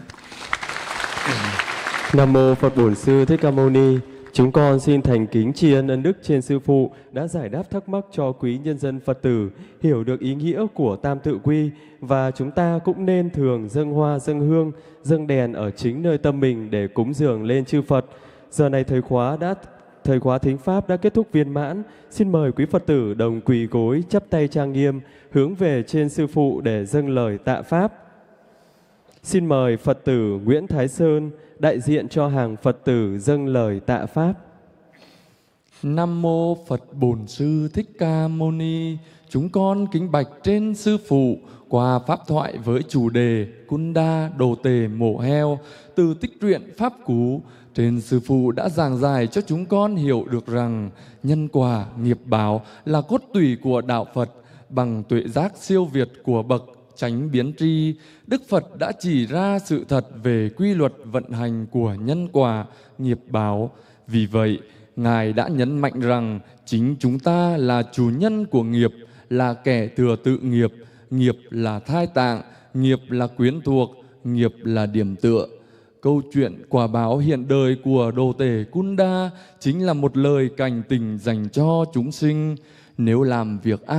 [SPEAKER 1] Nam mô Phật Bổn Sư Thích Ca Mâu Ni. Chúng con xin thành kính tri ân ân đức trên Sư Phụ đã giải đáp thắc mắc cho quý nhân dân Phật tử hiểu được ý nghĩa của Tam Tự Quy, và chúng ta cũng nên thường dâng hoa, dâng hương, dâng đèn ở chính nơi tâm mình để cúng dường lên chư Phật. Giờ này thời khóa đã thời khóa thính pháp đã kết thúc viên mãn. Xin mời quý Phật tử đồng quỳ gối chắp tay trang nghiêm hướng về trên Sư Phụ để dâng lời tạ pháp. Xin mời Phật tử Nguyễn Thái Sơn đại diện cho hàng Phật tử dâng lời tạ pháp.
[SPEAKER 2] Nam mô Phật Bổn Sư Thích Ca Mâu Ni. Chúng con kính bạch trên Sư Phụ qua pháp thoại với chủ đề Kunda đồ tề mổ heo từ tích truyện Pháp Cú. Trên Sư Phụ đã giảng giải cho chúng con hiểu được rằng nhân quả, nghiệp báo là cốt tủy của Đạo Phật. Bằng tuệ giác siêu việt của bậc chánh biến tri, Đức Phật đã chỉ ra sự thật về quy luật vận hành của nhân quả, nghiệp báo. Vì vậy, Ngài đã nhấn mạnh rằng chính chúng ta là chủ nhân của nghiệp, là kẻ thừa tự nghiệp, nghiệp là thai tạng, nghiệp là quyến thuộc, nghiệp là điểm tựa. Câu chuyện quả báo hiện đời của đồ tể Kunda chính là một lời cảnh tỉnh dành cho chúng sinh. Nếu làm việc ác,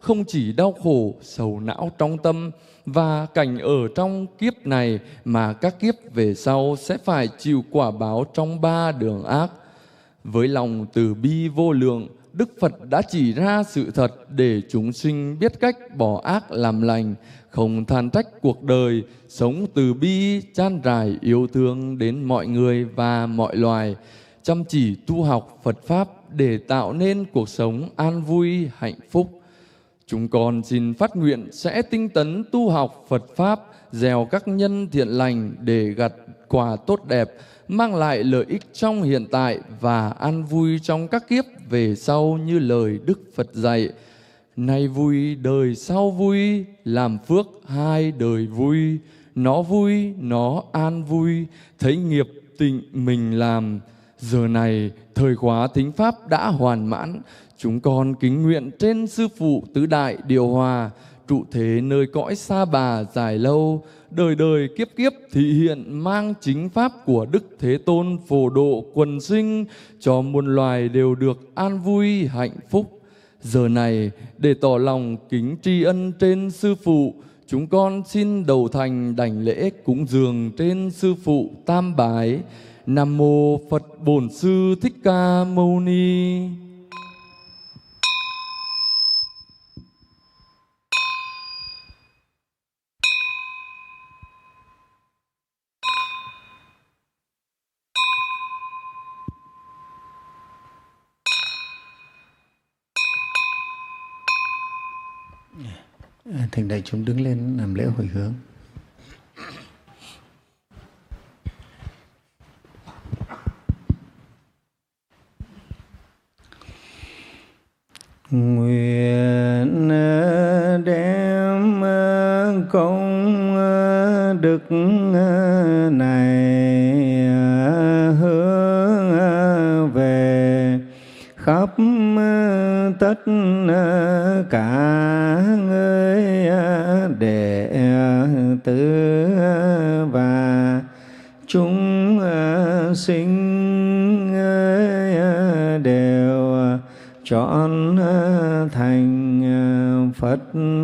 [SPEAKER 2] không chỉ đau khổ, sầu não trong tâm và cảnh ở trong kiếp này, mà các kiếp về sau sẽ phải chịu quả báo trong ba đường ác. Với lòng từ bi vô lượng, Đức Phật đã chỉ ra sự thật để chúng sinh biết cách bỏ ác làm lành, không than trách cuộc đời, sống từ bi, chan trải yêu thương đến mọi người và mọi loài, chăm chỉ tu học Phật Pháp để tạo nên cuộc sống an vui, hạnh phúc. Chúng con xin phát nguyện sẽ tinh tấn tu học Phật Pháp, gieo các nhân thiện lành để gặt quả tốt đẹp, mang lại lợi ích trong hiện tại và an vui trong các kiếp về sau như lời Đức Phật dạy. Nay vui, đời sau vui, làm phước hai đời vui, nó vui, nó an vui, thấy nghiệp tịnh mình làm. Giờ này, thời khóa thính Pháp đã hoàn mãn, chúng con kính nguyện trên Sư Phụ Tứ Đại Điều Hòa, trụ thế nơi cõi Sa Bà dài lâu, đời đời kiếp kiếp thị hiện mang chính Pháp của Đức Thế Tôn phổ độ quần sinh, cho muôn loài đều được an vui hạnh phúc. Giờ này, để tỏ lòng kính tri ân trên Sư Phụ, chúng con xin đầu thành đảnh lễ cúng dường trên Sư Phụ tam bái. Nam mô Phật Bổn Sư Thích Ca Mâu Ni.
[SPEAKER 3] Thỉnh đại chúng đứng lên làm lễ hồi hướng. Nguyện đem công đức này hướng về khắp tất cả người đệ tử và chúng sinh đều chọn thành Phật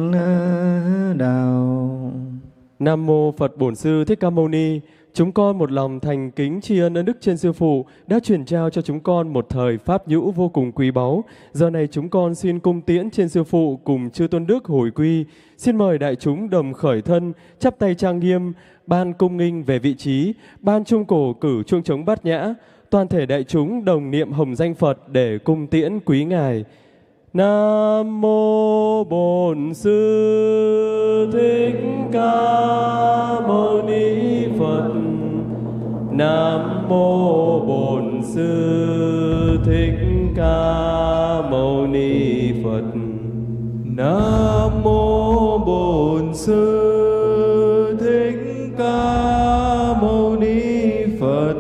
[SPEAKER 3] đạo.
[SPEAKER 1] Nam mô Phật Bổn Sư Thích Ca Mâu Ni. Chúng con một lòng thành kính tri ân ơn đức trên Sư Phụ đã truyền trao cho chúng con một thời pháp nhũ vô cùng quý báu. Giờ này chúng con xin cung tiễn trên Sư Phụ cùng chư tôn đức hồi quy. Xin mời đại chúng đồng khởi thân, chắp tay trang nghiêm, ban cung nghinh về vị trí, ban trung cổ cử chuông trống bát nhã. Toàn thể đại chúng đồng niệm hồng danh Phật để cung tiễn quý Ngài. Nam mô Bổn Sư Thích Ca Mâu Ni Phật. Nam mô Bổn Sư Thích Ca Mâu Ni Phật.
[SPEAKER 4] Nam mô Bổn Sư Thích Ca Mâu Ni Phật.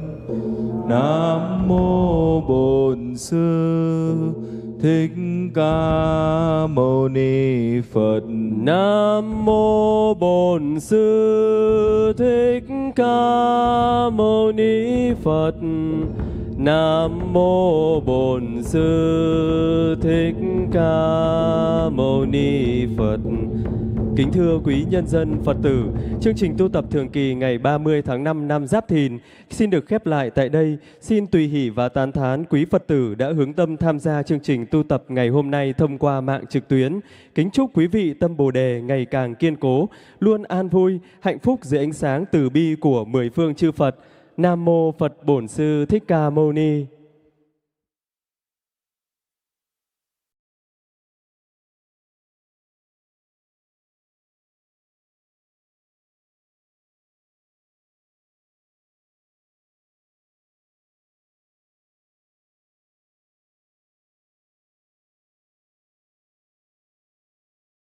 [SPEAKER 4] Nam mô Bổn Sư Thích Ca Mâu Ni Phật.
[SPEAKER 1] Nam mô Bổn Sư Thích Ca Mâu Ni Phật. Nam mô Bổn Sư Thích Ca Mâu Ni Phật. Kính thưa quý nhân dân Phật tử, chương trình tu tập thường kỳ ngày ba mươi tháng năm năm Giáp Thìn xin được khép lại tại đây. Xin tùy hỷ và tán thán quý Phật tử đã hướng tâm tham gia chương trình tu tập ngày hôm nay thông qua mạng trực tuyến. Kính chúc quý vị tâm Bồ Đề ngày càng kiên cố, luôn an vui, hạnh phúc dưới ánh sáng từ bi của mười phương chư Phật. Nam mô Phật Bổn Sư Thích Ca Mâu Ni.